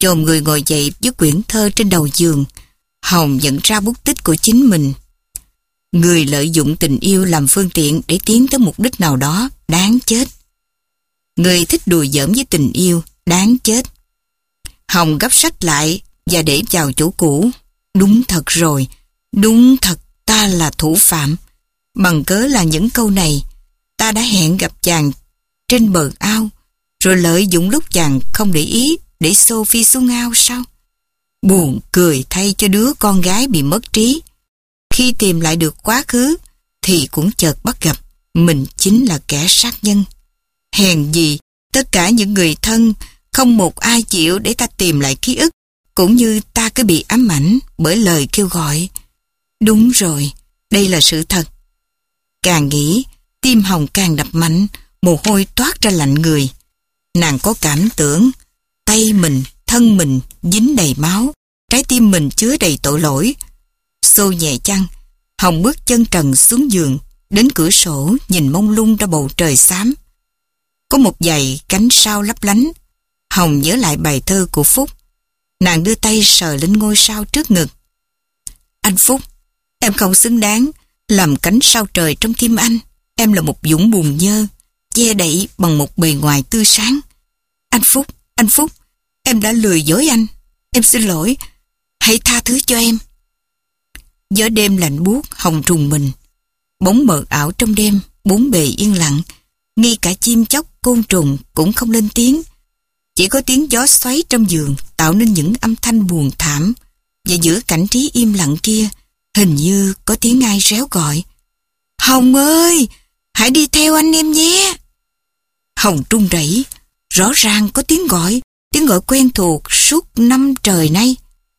Speaker 1: Chồm người ngồi dậy với quyển thơ trên đầu giường, Hồng nhận ra bút tích của chính mình. Người lợi dụng tình yêu làm phương tiện để tiến tới mục đích nào đó, đáng chết. Người thích đùa giỡn với tình yêu, đáng chết. Hồng gấp sách lại và để vào chỗ cũ. Đúng thật rồi, đúng thật ta là thủ phạm. Bằng cớ là những câu này, ta đã hẹn gặp chàng trên bờ ao, rồi lợi dụng lúc chàng không để ý để Sophie xuống ao sao? Buồn cười thay cho đứa con gái bị mất trí. Khi tìm lại được quá khứ, thì cũng chợt bắt gặp mình chính là kẻ sát nhân. Hèn gì, tất cả những người thân, không một ai chịu để ta tìm lại ký ức, cũng như ta cứ bị ám ảnh bởi lời kêu gọi. Đúng rồi, đây là sự thật. Càng nghĩ, tim Hồng càng đập mạnh, mồ hôi toát ra lạnh người. Nàng có cảm tưởng, tay mình, thân mình dính đầy máu, trái tim mình chứa đầy tội lỗi. Xô nhẹ chăn, Hồng bước chân trần xuống giường, đến cửa sổ nhìn mông lung ra bầu trời xám. Có một vài cánh sao lấp lánh. Hồng nhớ lại bài thơ của Phúc. Nàng đưa tay sờ lên ngôi sao trước ngực. Anh Phúc, em không xứng đáng làm cánh sao trời trong tim anh. Em là một vũng bùn nhơ, che đậy bằng một bề ngoài tươi sáng. Anh Phúc, anh Phúc, em đã lừa dối anh. Em xin lỗi, hãy tha thứ cho em. Gió đêm lạnh buốt, Hồng trùng mình. Bóng mờ ảo trong đêm, bốn bề yên lặng. Ngay cả chim chóc, côn trùng cũng không lên tiếng. Chỉ có tiếng gió xoáy trong giường tạo nên những âm thanh buồn thảm. Và giữa cảnh trí im lặng kia, hình như có tiếng ai réo gọi. Hồng ơi, hãy đi theo anh em nhé. Hồng run rẩy, rõ ràng có tiếng gọi, tiếng gọi quen thuộc suốt năm trời nay.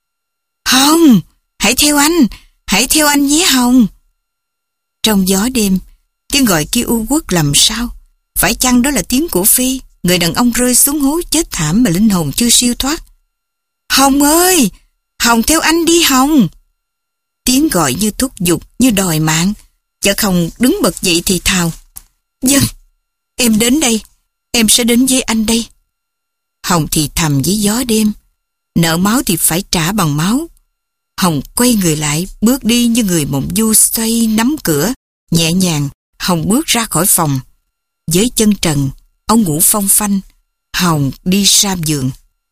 Speaker 1: Hồng, hãy theo anh, hãy theo anh nhé Hồng. Trong gió đêm, tiếng gọi kia u uất làm sao? Phải chăng đó là tiếng của Phi, người đàn ông rơi xuống hố chết thảm mà linh hồn chưa siêu thoát? Hồng ơi, Hồng theo anh đi Hồng. Tiếng gọi như thúc giục, như đòi mạng. Chợt Hồng đứng bật dậy thì thào. Vâng, em đến đây, em sẽ đến với anh đây. Hồng thì thầm với gió đêm. Nợ máu thì phải trả bằng máu. Hồng quay người lại, bước đi như người mộng du xoay nắm cửa. Nhẹ nhàng, Hồng bước ra khỏi phòng. Với chân trần, áo ngủ phong phanh, Hồng đi ra giường.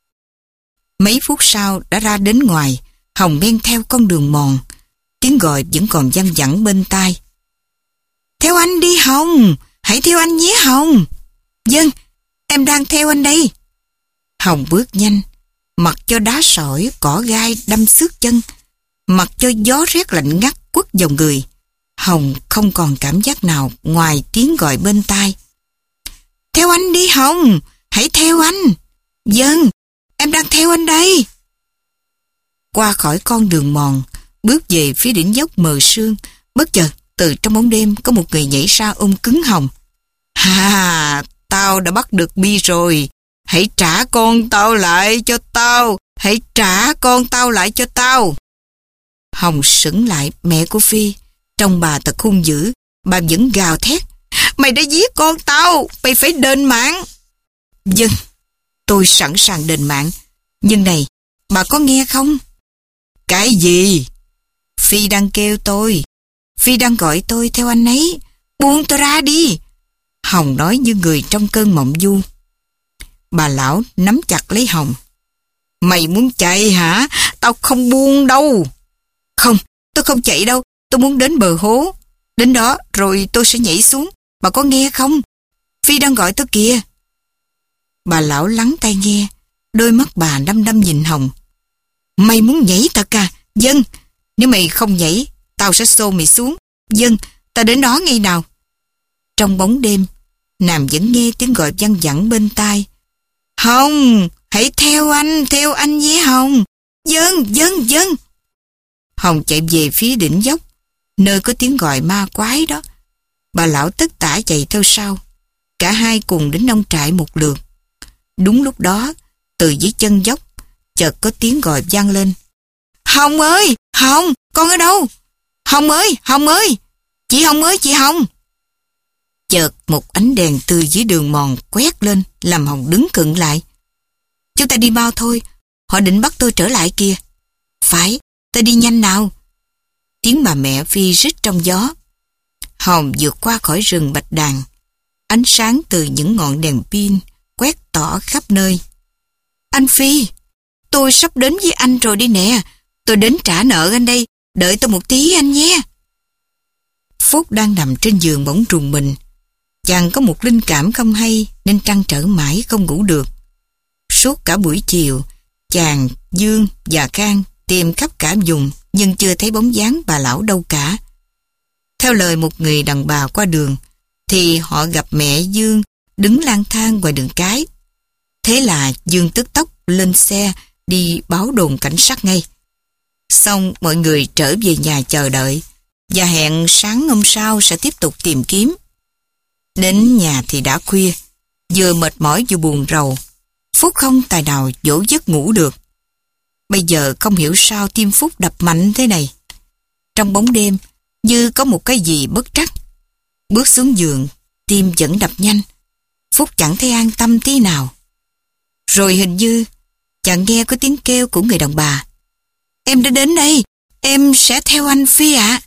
Speaker 1: Mấy phút sau đã ra đến ngoài, Hồng men theo con đường mòn. Tiếng gọi vẫn còn văng vẳng bên tai. Theo anh đi Hồng, hãy theo anh nhé Hồng. Vâng, em đang theo anh đây. Hồng bước nhanh, mặc cho đá sỏi, cỏ gai đâm xước chân, mặc cho gió rét lạnh ngắt quất vào người. Hồng không còn cảm giác nào ngoài tiếng gọi bên tai. Theo anh đi Hồng, hãy theo anh. Vâng, em đang theo anh đây. Qua khỏi con đường mòn, bước về phía đỉnh dốc mờ sương, bất chợt từ trong bóng đêm có một người nhảy ra ôm cứng Hồng. Ha, tao đã bắt được Bi rồi. Hãy trả con tao lại cho tao. Hãy trả con tao lại cho tao. Hồng sững lại. Mẹ của Phi, trông bà thật hung dữ. Bà vẫn gào thét. Mày đã giết con tao, mày phải đền mạng. Vâng, tôi sẵn sàng đền mạng. Nhưng này, bà có nghe không? Cái gì? Phi đang kêu tôi. Phi đang gọi tôi theo anh ấy. Buông tôi ra đi. Hồng nói như người trong cơn mộng du. Bà lão nắm chặt lấy Hồng. Mày muốn chạy hả? Tao không buông đâu. Không, tôi không chạy đâu. Tôi muốn đến bờ hố. Đến đó rồi tôi sẽ nhảy xuống. Bà có nghe không? Phi đang gọi tôi kìa. Bà lão lắng tai nghe. Đôi mắt bà đăm đăm nhìn Hồng. Mày muốn nhảy thật à? Vâng. Nếu mày không nhảy, tao sẽ xô mày xuống. Vâng, tao đến đó ngay nào. Trong bóng đêm, nàng vẫn nghe tiếng gọi văng vẳng bên tai. Hồng, hãy theo anh, theo anh nhé Hồng. Vâng, vâng, vâng. Hồng chạy về phía đỉnh dốc, nơi có tiếng gọi ma quái đó. Bà lão tất tả chạy theo sau. Cả hai cùng đến nông trại một lượt. Đúng lúc đó, từ dưới chân dốc, chợt có tiếng gọi vang lên. Hồng ơi, Hồng, con ở đâu? Hồng ơi, Hồng ơi, chị Hồng ơi, chị Hồng. Chợt một ánh đèn từ dưới đường mòn quét lên, làm Hồng đứng khựng lại. Chúng ta đi mau thôi, họ định bắt tôi trở lại kìa. Phải, tôi đi nhanh nào. Tiếng bà mẹ Phi rít trong gió. Hồng vượt qua khỏi rừng bạch đàn. Ánh sáng từ những ngọn đèn pin quét tỏ khắp nơi. Anh Phi, tôi sắp đến với anh rồi đi nè. Tôi đến trả nợ anh đây. Đợi tôi một tí anh nhé. Phúc đang nằm trên giường bỗng rùng mình. Chàng có một linh cảm không hay nên trăn trở mãi không ngủ được. Suốt cả buổi chiều, chàng, Dương và Khang tìm khắp cả vùng nhưng chưa thấy bóng dáng bà lão đâu cả. Theo lời một người đàn bà qua đường thì họ gặp mẹ Dương đứng lang thang ngoài đường cái. Thế là Dương tức tốc lên xe đi báo đồn cảnh sát ngay. Xong mọi người trở về nhà chờ đợi và hẹn sáng hôm sau sẽ tiếp tục tìm kiếm. Đến nhà thì đã khuya, vừa mệt mỏi vừa buồn rầu. Phúc không tài nào dỗ giấc ngủ được. Bây giờ không hiểu sao tim Phúc đập mạnh thế này. Trong bóng đêm, như có một cái gì bất trắc. Bước xuống giường, tim vẫn đập nhanh. Phúc chẳng thấy an tâm tí nào. Rồi hình như chàng nghe có tiếng kêu của người đàn bà. Em đã đến đây, em sẽ theo anh Phi ạ.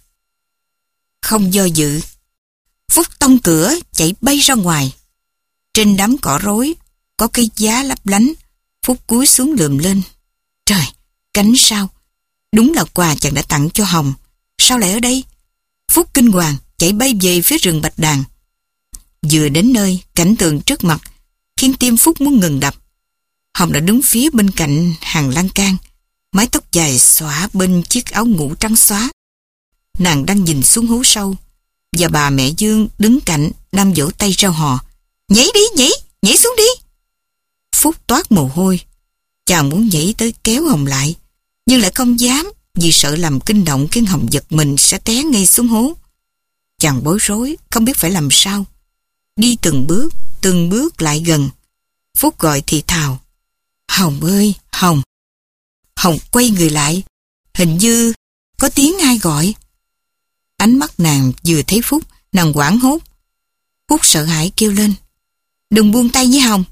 Speaker 1: Không do dự, Phúc tông cửa chạy bay ra ngoài. Trên đám cỏ rối có cây giá lấp lánh. Phúc cúi xuống lườm lên. Trời, cánh sao? Đúng là quà chàng đã tặng cho Hồng. Sao lại ở đây? Phúc kinh hoàng chạy bay về phía rừng bạch đàn. Vừa đến nơi, cảnh tượng trước mặt khiến tim Phúc muốn ngừng đập. Hồng đã đứng phía bên cạnh hàng lan can, mái tóc dài xõa bên chiếc áo ngủ trắng xóa. Nàng đang nhìn xuống hố sâu, và bà mẹ Dương đứng cạnh đang vỗ tay reo hò. Nhảy đi, nhảy, nhảy xuống đi. Phúc toát mồ hôi. Chàng muốn nhảy tới kéo Hồng lại, nhưng lại không dám vì sợ làm kinh động khiến Hồng giật mình sẽ té ngay xuống hố. Chàng bối rối, không biết phải làm sao. Đi từng bước, từng bước lại gần. Phúc gọi thì thào. Hồng ơi, Hồng. Hồng quay người lại. Hình như có tiếng ai gọi. Ánh mắt nàng vừa thấy Phúc, nàng hoảng hốt. Phúc sợ hãi kêu lên. Đừng buông tay với Hồng.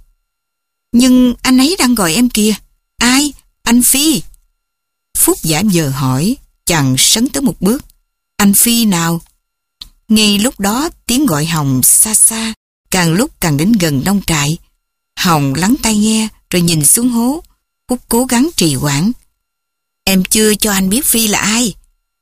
Speaker 1: Nhưng anh ấy đang gọi em kìa. Ai? Anh Phi. Phúc giả vờ hỏi. Chàng sấn tới một bước. Anh Phi nào? Ngay lúc đó tiếng gọi Hồng xa xa, càng lúc càng đến gần nông trại. Hồng lắng tai nghe rồi nhìn xuống hố. Phúc cố gắng trì hoãn. Em chưa cho anh biết Phi là ai.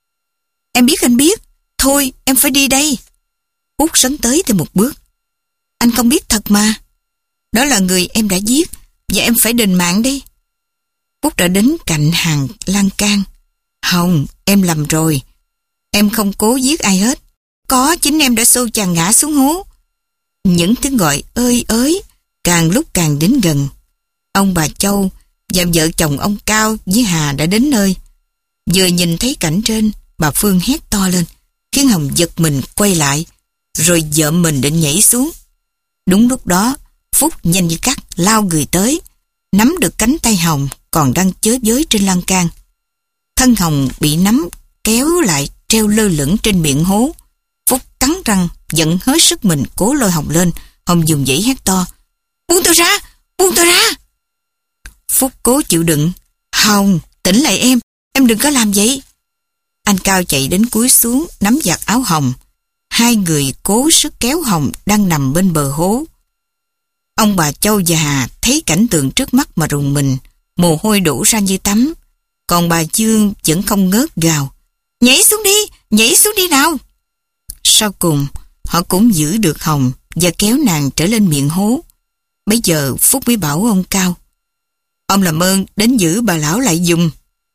Speaker 1: Em biết anh biết. Thôi em phải đi đây. Phúc sấn tới thêm một bước. Anh không biết thật mà. Đó là người em đã giết và em phải đền mạng đi. Phúc đã đến cạnh hàng lan can. Hồng, em lầm rồi. Em không cố giết ai hết. Có, chính em đã xô chàng ngã xuống hố. Những tiếng gọi ơi ới càng lúc càng đến gần. Ông bà Châu và vợ chồng ông Cao với Hà đã đến nơi. Vừa nhìn thấy cảnh trên, bà Phương hét to lên, khiến Hồng giật mình quay lại, rồi vợ mình định nhảy xuống. Đúng lúc đó, Phúc nhanh như cắt lao người tới, nắm được cánh tay Hồng còn đang chới với trên lan can. Thân Hồng bị nắm kéo lại treo lơ lửng trên miệng hố. Phúc cắn răng giận hết sức mình cố lôi Hồng lên. Hồng dùng dãy hét to. Buông tôi ra! Buông tôi ra! Phúc cố chịu đựng. Hồng, tỉnh lại em. Em đừng có làm vậy. Anh Cao chạy đến cúi xuống nắm giặt áo Hồng. Hai người cố sức kéo Hồng đang nằm bên bờ hố. Ông bà Châu và Hà thấy cảnh tượng trước mắt mà rùng mình, mồ hôi đổ ra như tắm. Còn bà Dương vẫn không ngớt gào. Nhảy xuống đi! Nhảy xuống đi nào! Sau cùng, họ cũng giữ được Hồng và kéo nàng trở lên miệng hố. Bây giờ Phúc mới bảo ông Cao. Ông làm ơn đến giữ bà lão lại giùm.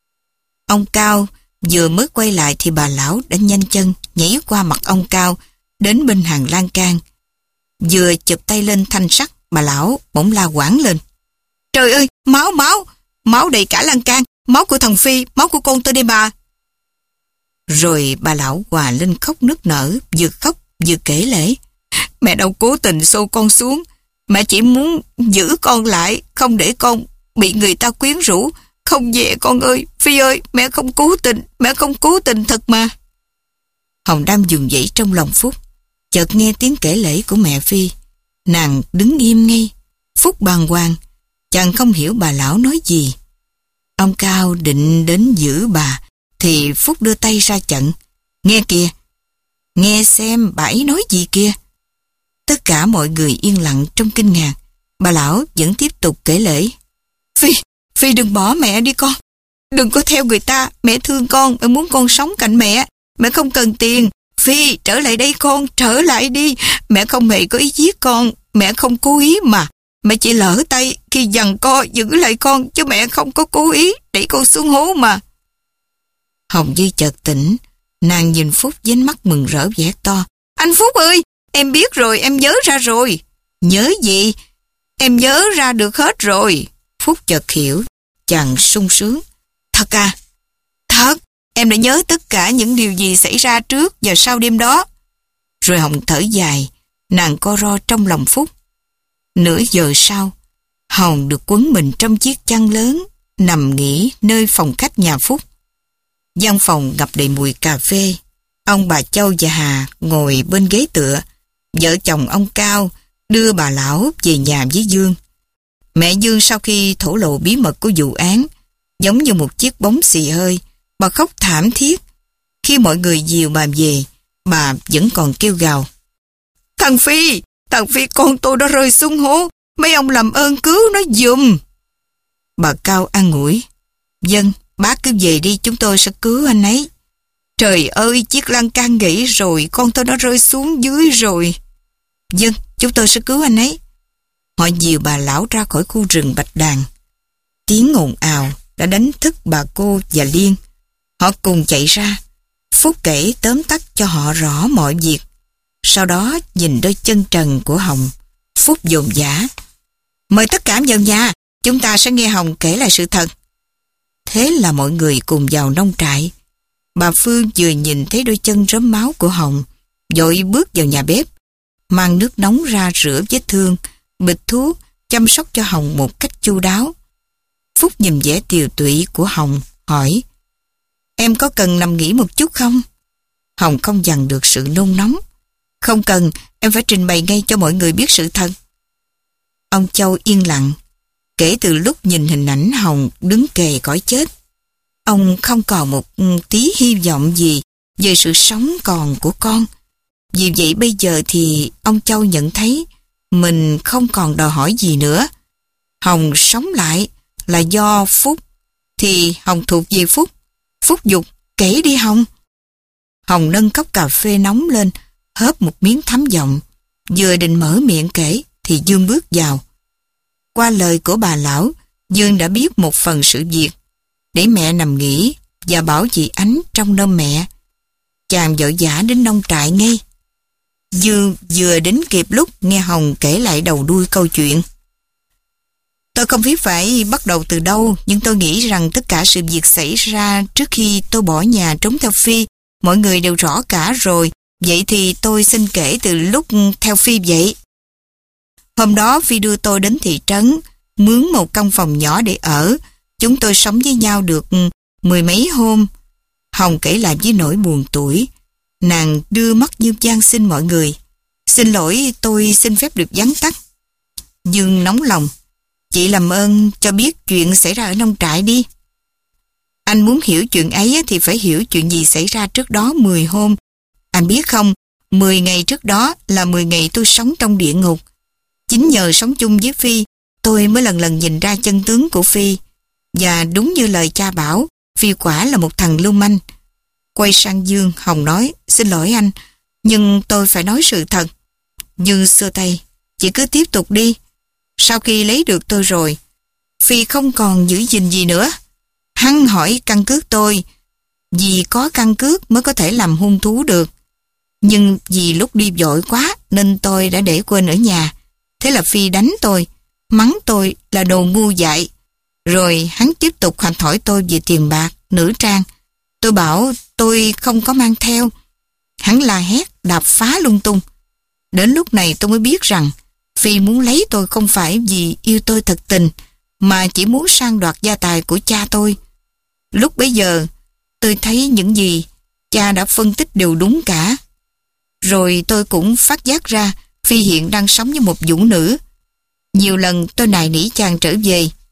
Speaker 1: Ông Cao vừa mới quay lại thì bà lão đã nhanh chân nhảy qua mặt ông Cao đến bên hàng lan can. Vừa chụp tay lên thanh sắt, bà lão bỗng la quảng lên. Trời ơi, máu, máu, máu đầy cả lan can, máu của thằng Phi, máu của con tôi đây bà. Rồi bà lão hòa lên khóc nức nở, vừa khóc vừa kể lể. Mẹ đâu cố tình xô con xuống, mẹ chỉ muốn giữ con lại, không để con bị người ta quyến rũ. Không về con ơi, Phi ơi, mẹ không cố tình, mẹ không cố tình thật mà. Hồng đang dùng dãy trong lòng Phúc, chợt nghe tiếng kể lể của mẹ Phi. Nàng đứng im ngay. Phúc bàng hoàng, chàng không hiểu bà lão nói gì. Ông Cao định đến giữ bà, thì Phúc đưa tay ra chặn. Nghe kìa, nghe xem bà ấy nói gì kia. Tất cả mọi người yên lặng trong kinh ngạc. Bà lão vẫn tiếp tục kể lể. Phi, Phi đừng bỏ mẹ đi con. Đừng có theo người ta, mẹ thương con, mẹ muốn con sống cạnh mẹ. Mẹ không cần tiền. Phi, trở lại đây con, trở lại đi. Mẹ không hề có ý giết con, mẹ không cố ý mà. Mẹ chỉ lỡ tay khi giằng co giữ lại con, chứ mẹ không có cố ý đẩy con xuống hố mà. Hồng Duy chợt tỉnh, nàng nhìn Phúc với ánh mắt mừng rỡ vẻ to. Anh Phúc ơi, em biết rồi, em nhớ ra rồi. Nhớ gì? Em nhớ ra được hết rồi. Phúc chợt hiểu, chàng sung sướng. Thật à? Thật, em đã nhớ tất cả những điều gì xảy ra trước và sau đêm đó. Rồi Hồng thở dài, nàng co ro trong lòng Phúc. Nửa giờ sau, Hồng được quấn mình trong chiếc chăn lớn, nằm nghỉ nơi phòng khách nhà Phúc. Gian phòng ngập đầy mùi cà phê. Ông bà Châu và Hà ngồi bên ghế tựa. Vợ chồng ông Cao đưa bà lão về nhà với Dương. Mẹ Dương sau khi thổ lộ bí mật của vụ án, giống như một chiếc bóng xì hơi, bà khóc thảm thiết. Khi mọi người dìu bà về, bà vẫn còn kêu gào. Thằng Phi, thằng Phi con tôi đã rơi xuống hố, mấy ông làm ơn cứu nó giùm. Bà Cao an ủi. Dân, bác cứ về đi, chúng tôi sẽ cứu anh ấy. Trời ơi, chiếc lan can gãy rồi, con tôi đã rơi xuống dưới rồi. Dân, chúng tôi sẽ cứu anh ấy. Họ dìu bà lão ra khỏi khu rừng bạch đàn. Tiếng ồn ào đã đánh thức bà cô và Liên. Họ cùng chạy ra. Phúc kể tóm tắt cho họ rõ mọi việc. Sau đó nhìn đôi chân trần của Hồng, Phúc dồn dã. Mời tất cả vào nhà, chúng ta sẽ nghe Hồng kể lại sự thật. Thế là mọi người cùng vào nông trại. Bà Phương vừa nhìn thấy đôi chân rớm máu của Hồng, vội bước vào nhà bếp, mang nước nóng ra rửa vết thương, bịch thuốc, chăm sóc cho Hồng một cách chu đáo. Phúc nhìn vẻ tiều tụy của Hồng, hỏi, em có cần nằm nghỉ một chút không? Hồng không dằn được sự nôn nóng. Không cần, em phải trình bày ngay cho mọi người biết sự thật. Ông Châu yên lặng. Kể từ lúc nhìn hình ảnh Hồng đứng kề cõi chết, ông không còn một tí hy vọng gì về sự sống còn của con. Vì vậy bây giờ thì ông Châu nhận thấy mình không còn đòi hỏi gì nữa. Hồng sống lại là do Phúc, thì Hồng thuộc về Phúc. Phúc giục, kể đi Hồng. Hồng nâng cốc cà phê nóng lên, hớp một miếng thấm giọng. Vừa định mở miệng kể thì Dương bước vào. Qua lời của bà lão, Dương đã biết một phần sự việc. Để mẹ nằm nghỉ và bảo chị Ánh trông nom mẹ. Chàng vội vã đến nông trại ngay. Dương vừa đến kịp lúc nghe Hồng kể lại đầu đuôi câu chuyện. Tôi không biết phải bắt đầu từ đâu, nhưng tôi nghĩ rằng tất cả sự việc xảy ra trước khi tôi bỏ nhà trốn theo Phi, mọi người đều rõ cả rồi. Vậy thì tôi xin kể từ lúc theo Phi vậy. Hôm đó Phi đưa tôi đến thị trấn, mướn một căn phòng nhỏ để ở. Chúng tôi sống với nhau được mười mấy hôm. Hồng kể lại với nỗi buồn tủi. Nàng đưa mắt như van xin mọi người. Xin lỗi, tôi xin phép được vắn tắt. Dương nóng lòng. Chị làm ơn cho biết chuyện xảy ra ở nông trại đi. Anh muốn hiểu chuyện ấy thì phải hiểu chuyện gì xảy ra trước đó mười hôm. Anh biết không, mười ngày trước đó là mười ngày tôi sống trong địa ngục. Chính nhờ sống chung với Phi, tôi mới lần lần nhìn ra chân tướng của Phi. Và đúng như lời cha bảo, Phi quả là một thằng lưu manh. Quay sang Dương, Hồng nói, xin lỗi anh, nhưng tôi phải nói sự thật. Dương xua tay, chị cứ tiếp tục đi. Sau khi lấy được tôi rồi, Phi không còn giữ gìn gì nữa. Hắn hỏi căn cước tôi, vì có căn cước mới có thể làm hung thú được. Nhưng vì lúc đi vội quá nên tôi đã để quên ở nhà. Thế là Phi đánh tôi, mắng tôi là đồ ngu dại. Rồi hắn tiếp tục hành hỏi tôi về tiền bạc, nữ trang. Tôi bảo tôi không có mang theo. Hắn la hét, đạp phá lung tung. Đến lúc này tôi mới biết rằng Phi muốn lấy tôi không phải vì yêu tôi thật tình, mà chỉ muốn sang đoạt gia tài của cha tôi. Lúc bấy giờ, tôi thấy những gì cha đã phân tích đều đúng cả. Rồi tôi cũng phát giác ra Phi hiện đang sống với một vũ nữ. Nhiều lần tôi nài nỉ chàng trở về.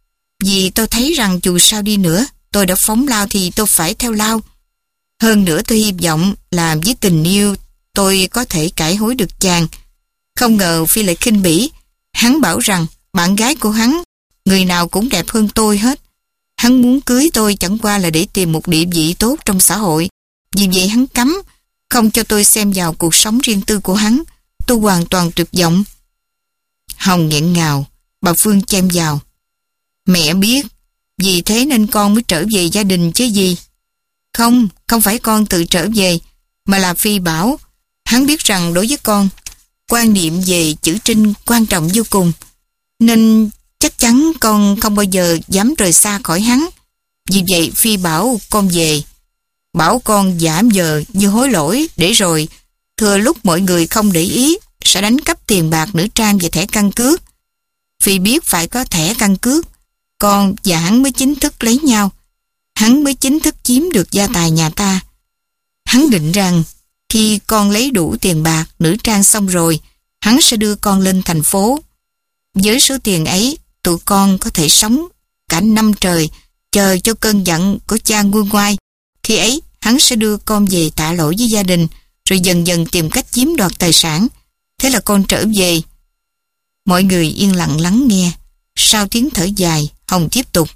Speaker 1: Vì tôi thấy rằng dù sao đi nữa, tôi đã phóng lao thì tôi phải theo lao. Hơn nữa tôi hy vọng là với tình yêu tôi có thể cải hối được chàng. Không ngờ Phi lại khinh bỉ. Hắn bảo rằng bạn gái của hắn, người nào cũng đẹp hơn tôi hết. Hắn muốn cưới tôi chẳng qua là để tìm một địa vị tốt trong xã hội. Vì vậy hắn cấm, không cho tôi xem vào cuộc sống riêng tư của hắn. Tôi hoàn toàn tuyệt vọng. Hồng nghẹn ngào, bà Phương chen vào. Mẹ biết, vì thế nên con mới trở về gia đình chứ gì. Không, không phải con tự trở về, mà là Phi bảo. Hắn biết rằng đối với con, quan niệm về chữ Trinh quan trọng vô cùng. Nên chắc chắn con không bao giờ dám rời xa khỏi hắn. Vì vậy Phi bảo con về. Bảo con giảm giờ như hối lỗi để rồi thừa lúc mọi người không để ý sẽ đánh cắp tiền bạc nữ trang và thẻ căn cước. Phi biết phải có thẻ căn cước, con và hắn mới chính thức lấy nhau. Hắn mới chính thức chiếm được gia tài nhà ta. Hắn định rằng khi con lấy đủ tiền bạc nữ trang xong rồi, hắn sẽ đưa con lên thành phố. Với số tiền ấy, tụi con có thể sống cả năm trời, chờ cho cơn giận của cha nguôi ngoai. Khi ấy, hắn sẽ đưa con về tạ lỗi với gia đình, rồi dần dần tìm cách chiếm đoạt tài sản. Thế là con trở về. Mọi người yên lặng lắng nghe. Sau tiếng thở dài, Hồng tiếp tục.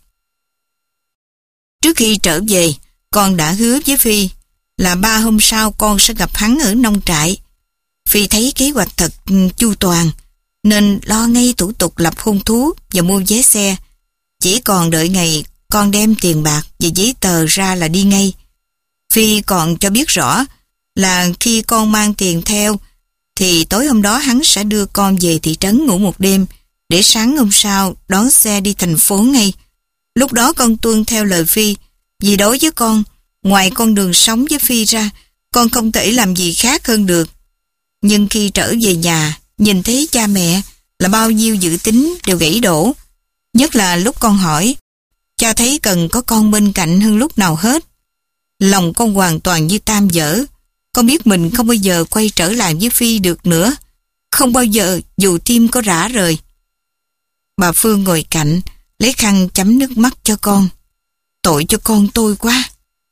Speaker 1: Trước khi trở về, con đã hứa với Phi là ba hôm sau con sẽ gặp hắn ở nông trại. Phi thấy kế hoạch thật chu toàn, nên lo ngay thủ tục lập hôn thú và mua vé xe. Chỉ còn đợi ngày con đem tiền bạc và giấy tờ ra là đi ngay. Phi còn cho biết rõ là khi con mang tiền theo thì tối hôm đó hắn sẽ đưa con về thị trấn ngủ một đêm để sáng hôm sau đón xe đi thành phố ngay. Lúc đó con tuân theo lời Phi, vì đối với con, ngoài con đường sống với Phi ra, con không thể làm gì khác hơn được. Nhưng khi trở về nhà, nhìn thấy cha mẹ là bao nhiêu dự tính đều gãy đổ. Nhất là lúc con hỏi, cha thấy cần có con bên cạnh hơn lúc nào hết. Lòng con hoàn toàn như tam dở. Con biết mình không bao giờ quay trở lại với Phi được nữa. Không bao giờ, dù tim có rã rời. Bà Phương ngồi cạnh, lấy khăn chấm nước mắt cho con. Tội cho con tôi quá.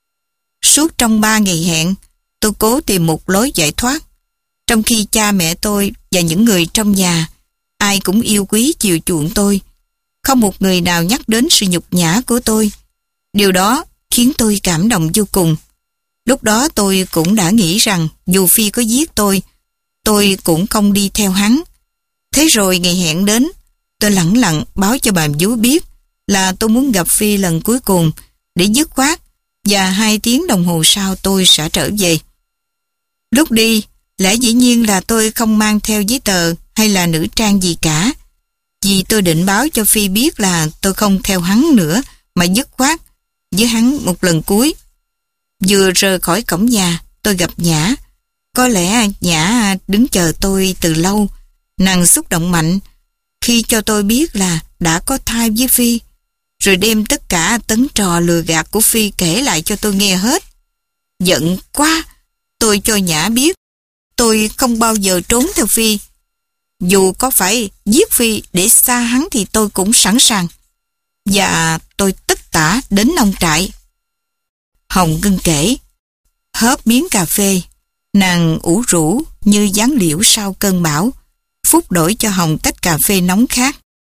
Speaker 1: Suốt trong ba ngày hẹn, tôi cố tìm một lối giải thoát. Trong khi cha mẹ tôi và những người trong nhà, ai cũng yêu quý chiều chuộng tôi. Không một người nào nhắc đến sự nhục nhã của tôi. Điều đó khiến tôi cảm động vô cùng. Lúc đó tôi cũng đã nghĩ rằng dù Phi có giết tôi, tôi cũng không đi theo hắn. Thế rồi ngày hẹn đến, tôi lẳng lặng báo cho bà vú biết là tôi muốn gặp Phi lần cuối cùng để dứt khoát, và hai tiếng đồng hồ sau tôi sẽ trở về. Lúc đi, lẽ dĩ nhiên là tôi không mang theo giấy tờ hay là nữ trang gì cả, vì tôi định báo cho Phi biết là tôi không theo hắn nữa mà dứt khoát với hắn một lần cuối. Vừa rời khỏi cổng nhà, tôi gặp Nhã. Có lẽ Nhã đứng chờ tôi từ lâu. Nàng xúc động mạnh khi cho tôi biết là đã có thai với Phi, rồi đem tất cả tấn trò lừa gạt của Phi kể lại cho tôi nghe hết. Giận quá, tôi cho Nhã biết tôi không bao giờ trốn theo Phi. Dù có phải giết Phi để xa hắn thì tôi cũng sẵn sàng. Và tôi tất tả đến nông trại. Hồng ngưng kể. Hớp miếng cà phê, nàng ủ rũ như dáng liễu sau cơn bão. Phúc đổi cho Hồng tách cà phê nóng khác.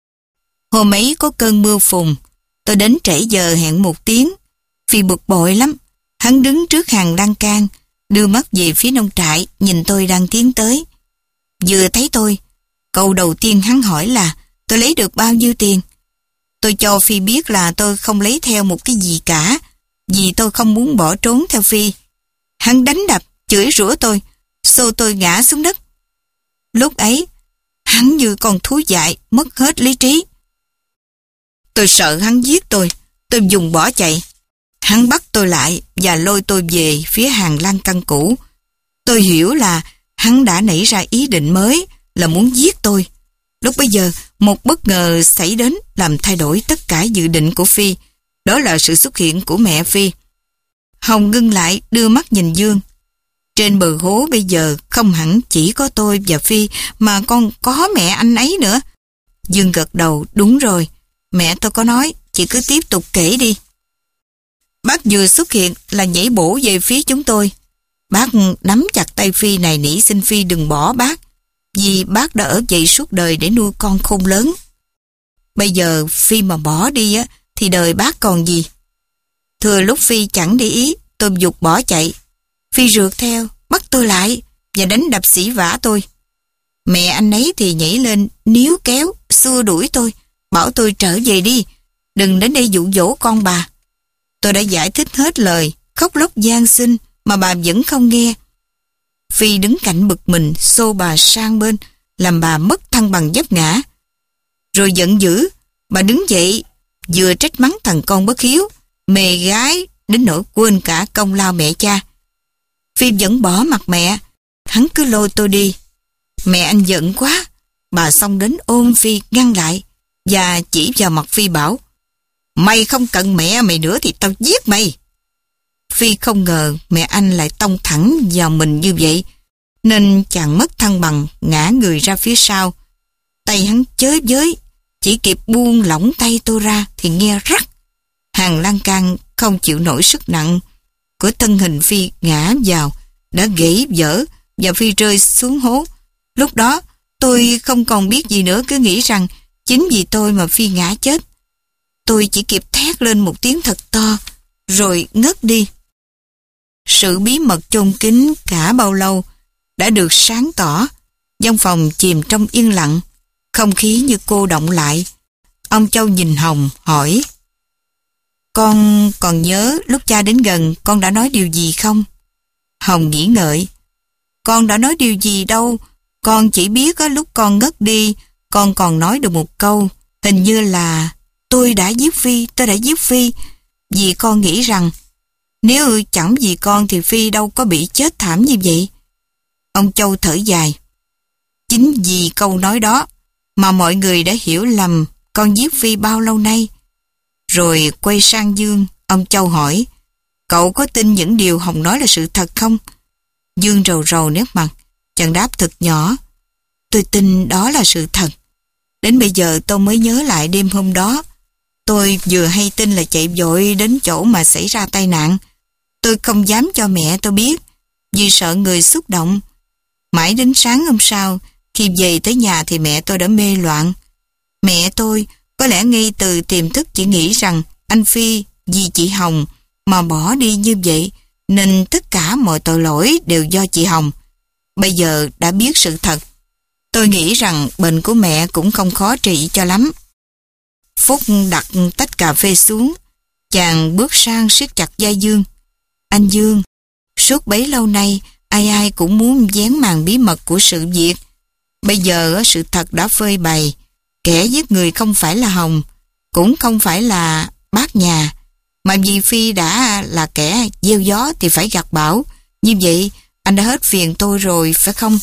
Speaker 1: Hôm ấy có cơn mưa phùn, tôi đến trễ giờ hẹn một tiếng. Phi bực bội lắm. Hắn đứng trước hàng lan can, đưa mắt về phía nông trại, nhìn tôi đang tiến tới. Vừa thấy tôi, câu đầu tiên hắn hỏi là tôi lấy được bao nhiêu tiền. Tôi cho Phi biết là tôi không lấy theo một cái gì cả, vì tôi không muốn bỏ trốn theo Phi. Hắn đánh đập, chửi rủa tôi, xô tôi ngã xuống đất. Lúc ấy, hắn như con thú dại, mất hết lý trí. Tôi sợ hắn giết tôi, tôi dùng bỏ chạy. Hắn bắt tôi lại và lôi tôi về phía hàng lan can cũ. Tôi hiểu là hắn đã nảy ra ý định mới là muốn giết tôi. Lúc bấy giờ, một bất ngờ xảy đến làm thay đổi tất cả dự định của Phi. Đó là sự xuất hiện của mẹ Phi. Hồng ngưng lại đưa mắt nhìn Dương. Trên bờ hố bây giờ không hẳn chỉ có tôi và Phi mà còn có mẹ anh ấy nữa. Dương gật đầu, đúng rồi. Mẹ tôi có nói chị cứ tiếp tục kể đi. Bác vừa xuất hiện là nhảy bổ về phía chúng tôi. Bác nắm chặt tay Phi này nỉ xin Phi đừng bỏ bác, vì bác đã ở vậy suốt đời để nuôi con khôn lớn. Bây giờ Phi mà bỏ đi á thì đời bác còn gì. Thừa lúc Phi chẳng để ý, tôi giục bỏ chạy. Phi rượt theo, bắt tôi lại và đánh đập sỉ vả tôi. Mẹ anh ấy thì nhảy lên níu kéo, xua đuổi tôi, bảo tôi trở về đi, đừng đến đây dụ dỗ con bà. Tôi đã giải thích hết lời, khóc lóc van xin mà bà vẫn không nghe. Phi đứng cạnh bực mình, xô bà sang bên, làm bà mất thăng bằng vấp ngã. Rồi giận dữ, bà đứng dậy, vừa trách mắng thằng con bất hiếu, mề gái, đến nỗi quên cả công lao mẹ cha. Phi vẫn bỏ mặt mẹ, hắn cứ lôi tôi đi. Mẹ anh giận quá, bà xông đến ôm Phi ngăn lại và chỉ vào mặt Phi bảo: mày không cần mẹ mày nữa thì tao giết mày. Phi không ngờ mẹ anh lại tông thẳng vào mình như vậy, nên chàng mất thăng bằng, ngã người ra phía sau. Tay hắn chới với, chỉ kịp buông lỏng tay tôi ra thì nghe rắc. Hàng lan can không chịu nổi sức nặng của thân hình Phi ngã vào, đã gãy vỡ và Phi rơi xuống hố. Lúc đó tôi không còn biết gì nữa, cứ nghĩ rằng chính vì tôi mà Phi ngã chết. Tôi chỉ kịp thét lên một tiếng thật to, rồi ngất đi. Sự bí mật chôn kín cả bao lâu đã được sáng tỏ. Văn phòng chìm trong yên lặng, không khí như cô động lại. Ông Châu nhìn Hồng hỏi: con còn nhớ lúc cha đến gần con đã nói điều gì không? Hồng nghĩ ngợi: con đã nói điều gì đâu, con chỉ biết á, lúc con ngất đi con còn nói được một câu, hình như là tôi đã giết Phi, tôi đã giết Phi, vì con nghĩ rằng nếu chẳng vì con thì Phi đâu có bị chết thảm như vậy. Ông Châu thở dài: chính vì câu nói đó mà mọi người đã hiểu lầm con giết Phi bao lâu nay. Rồi quay sang Dương, ông Châu hỏi: cậu có tin những điều Hồng nói là sự thật không? Dương rầu rầu nét mặt, chàng đáp thật nhỏ: tôi tin đó là sự thật. Đến bây giờ tôi mới nhớ lại đêm hôm đó, tôi vừa hay tin là chạy vội đến chỗ mà xảy ra tai nạn. Tôi không dám cho mẹ tôi biết, vì sợ người xúc động. Mãi đến sáng hôm sau, khi về tới nhà thì mẹ tôi đã mê loạn. Mẹ tôi có lẽ ngay từ tiềm thức chỉ nghĩ rằng anh Phi vì chị Hồng mà bỏ đi như vậy, nên tất cả mọi tội lỗi đều do chị Hồng. Bây giờ đã biết sự thật, tôi nghĩ rằng bệnh của mẹ cũng không khó trị cho lắm. Phúc đặt tách cà phê xuống, chàng bước sang siết chặt vai Dương. Anh Dương, suốt bấy lâu nay ai ai cũng muốn vén màn bí mật của sự việc. Bây giờ sự thật đã phơi bày, kẻ giết người không phải là Hồng, cũng không phải là bác nhà, mà vì Phi đã là kẻ gieo gió thì phải gặt bão. Như vậy anh đã hết phiền tôi rồi phải không?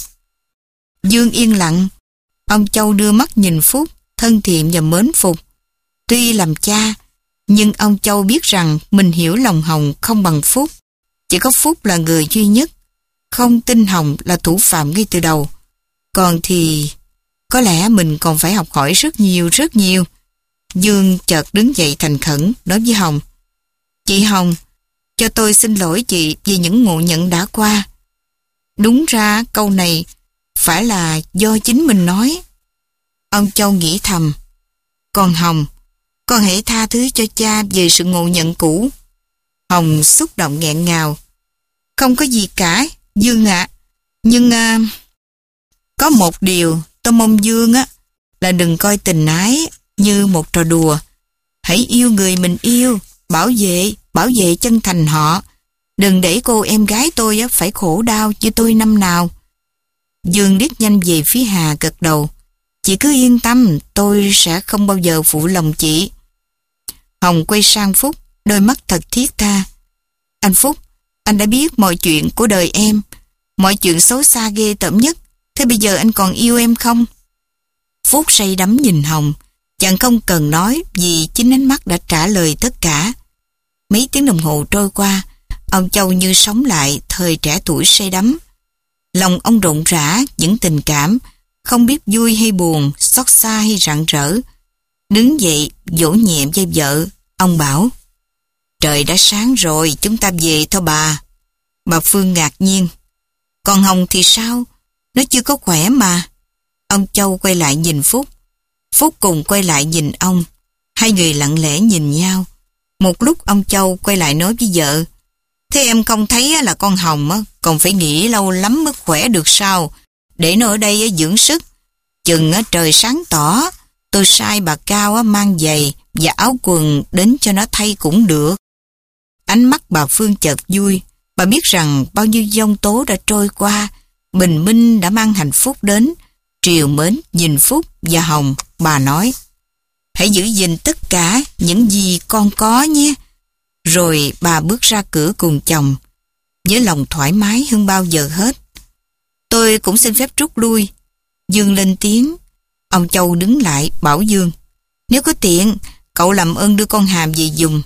Speaker 1: Dương yên lặng. Ông Châu đưa mắt nhìn Phúc, thân thiện và mến phục. Tuy làm cha, nhưng ông Châu biết rằng mình hiểu lòng Hồng không bằng Phúc. Chỉ có Phúc là người duy nhất không tin Hồng là thủ phạm ngay từ đầu. Còn thì có lẽ mình còn phải học hỏi rất nhiều rất nhiều. Dương chợt đứng dậy thành khẩn nói với Hồng: chị Hồng, cho tôi xin lỗi chị vì những ngộ nhận đã qua. Đúng ra câu này phải là do chính mình nói. Ông Châu nghĩ thầm: còn Hồng, con hãy tha thứ cho cha về sự ngộ nhận cũ. Hồng xúc động nghẹn ngào: không có gì cả Dương ạ, nhưng uh, có một điều tôi mong Dương á là đừng coi tình ái như một trò đùa. Hãy yêu người mình yêu, bảo vệ, bảo vệ chân thành họ. Đừng để cô em gái tôi á phải khổ đau như tôi năm nào. Dương liếc nhanh về phía Hà gật đầu: chị cứ yên tâm, tôi sẽ không bao giờ phụ lòng chị. Hồng quay sang Phúc, đôi mắt thật thiết tha: anh Phúc, anh đã biết mọi chuyện của đời em, mọi chuyện xấu xa ghê tởm nhất. Thế bây giờ anh còn yêu em không? Phúc say đắm nhìn Hồng, chàng không cần nói vì chính ánh mắt đã trả lời tất cả. Mấy tiếng đồng hồ trôi qua, ông Châu như sống lại thời trẻ tuổi say đắm. Lòng ông rộn rã những tình cảm, không biết vui hay buồn, xót xa hay rạng rỡ. Đứng dậy, vỗ nhẹ vai vợ, ông bảo: Trời đã sáng rồi, chúng ta về thôi bà. Bà Phương ngạc nhiên: Còn Hồng thì sao? Nó chưa có khỏe mà. Ông Châu quay lại nhìn Phúc. Phúc cùng quay lại nhìn ông. Hai người lặng lẽ nhìn nhau. Một lúc ông Châu quay lại nói với vợ: Thế em không thấy là con Hồng còn phải nghỉ lâu lắm mới khỏe được sao? Để nó ở đây dưỡng sức. Chừng trời sáng tỏ, tôi sai bà Cao mang giày và áo quần đến cho nó thay cũng được. Ánh mắt bà Phương chợt vui. Bà biết rằng bao nhiêu giông tố đã trôi qua, bình minh đã mang hạnh phúc đến. Triều mến nhìn Phúc và Hồng, bà nói: Hãy giữ gìn tất cả những gì con có nhé. Rồi bà bước ra cửa cùng chồng, với lòng thoải mái hơn bao giờ hết. Tôi cũng xin phép rút lui. Dương lên tiếng. Ông Châu đứng lại bảo Dương: Nếu có tiện, cậu làm ơn đưa con Hàm về dùng.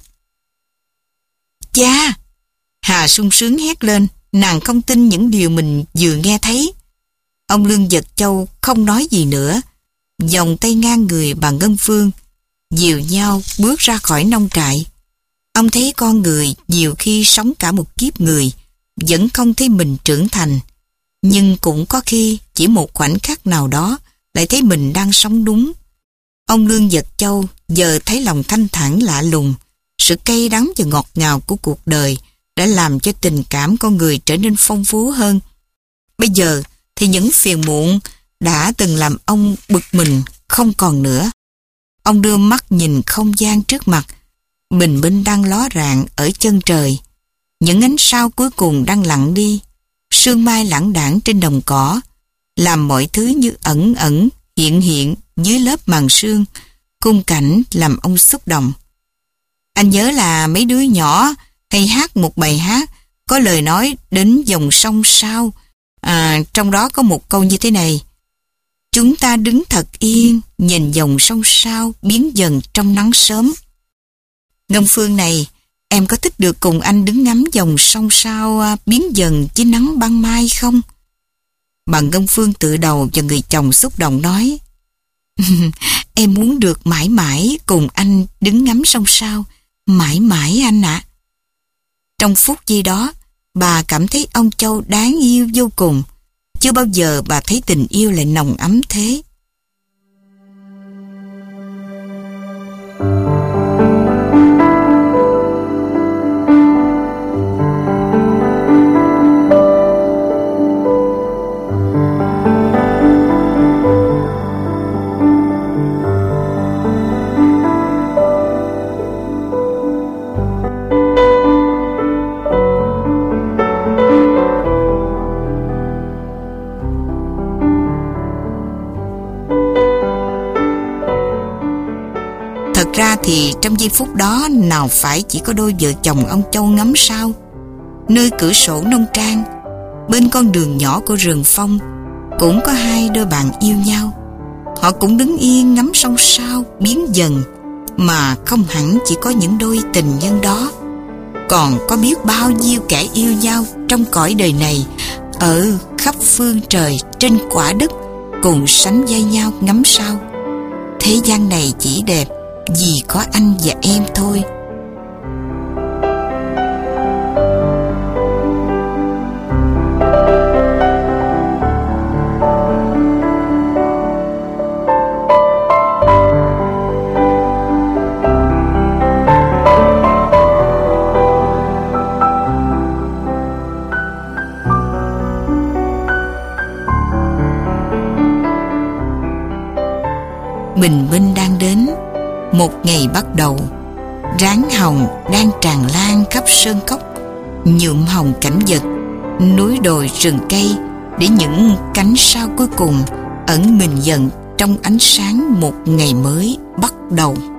Speaker 1: Cha! Hà sung sướng hét lên. Nàng không tin những điều mình vừa nghe thấy. Ông Lương Vật Châu không nói gì nữa, vòng tay ngang người bà Ngân Phương, dìu nhau bước ra khỏi nông trại. Ông thấy con người nhiều khi sống cả một kiếp người vẫn không thấy mình trưởng thành, nhưng cũng có khi chỉ một khoảnh khắc nào đó lại thấy mình đang sống đúng. Ông Lương Vật Châu giờ thấy lòng thanh thản lạ lùng. Sự cay đắng và ngọt ngào của cuộc đời đã làm cho tình cảm con người trở nên phong phú hơn. Bây giờ thì những phiền muộn đã từng làm ông bực mình không còn nữa. Ông đưa mắt nhìn không gian trước mặt. Bình minh đang ló rạng ở chân trời. Những ánh sao cuối cùng đang lặn đi. Sương mai lãng đãng trên đồng cỏ, làm mọi thứ như ẩn ẩn hiện hiện dưới lớp màn sương. Khung cảnh làm ông xúc động. Anh nhớ là mấy đứa nhỏ hay hát một bài hát có lời nói đến dòng sông sao. À, trong đó có một câu như thế này: Chúng ta đứng thật yên, nhìn dòng sông sao biến dần trong nắng sớm. Ngân Phương này, em có thích được cùng anh đứng ngắm dòng sông sao biến dần dưới nắng ban mai không? Bà Ngân Phương tựa đầu vào người chồng xúc động nói: Em muốn được mãi mãi cùng anh đứng ngắm sông sao, mãi mãi anh ạ. Trong phút giây đó, bà cảm thấy ông Châu đáng yêu vô cùng. Chưa bao giờ bà thấy tình yêu lại nồng ấm thế. Ra thì trong giây phút đó nào phải chỉ có đôi vợ chồng ông Châu ngắm sao. Nơi cửa sổ nông trang, bên con đường nhỏ của rừng phong, cũng có hai đôi bạn yêu nhau. Họ cũng đứng yên ngắm sông sao biến dần. Mà không hẳn chỉ có những đôi tình nhân đó, còn có biết bao nhiêu kẻ yêu nhau trong cõi đời này, ở khắp phương trời trên quả đất, cùng sánh vai nhau ngắm sao. Thế gian này chỉ đẹp vì có anh và em thôi. Bình minh đang đến. Một ngày bắt đầu. Ráng hồng đang tràn lan khắp sơn cốc, nhuộm hồng cảnh vật, núi đồi rừng cây, để những cánh sao cuối cùng ẩn mình dần trong ánh sáng một ngày mới bắt đầu.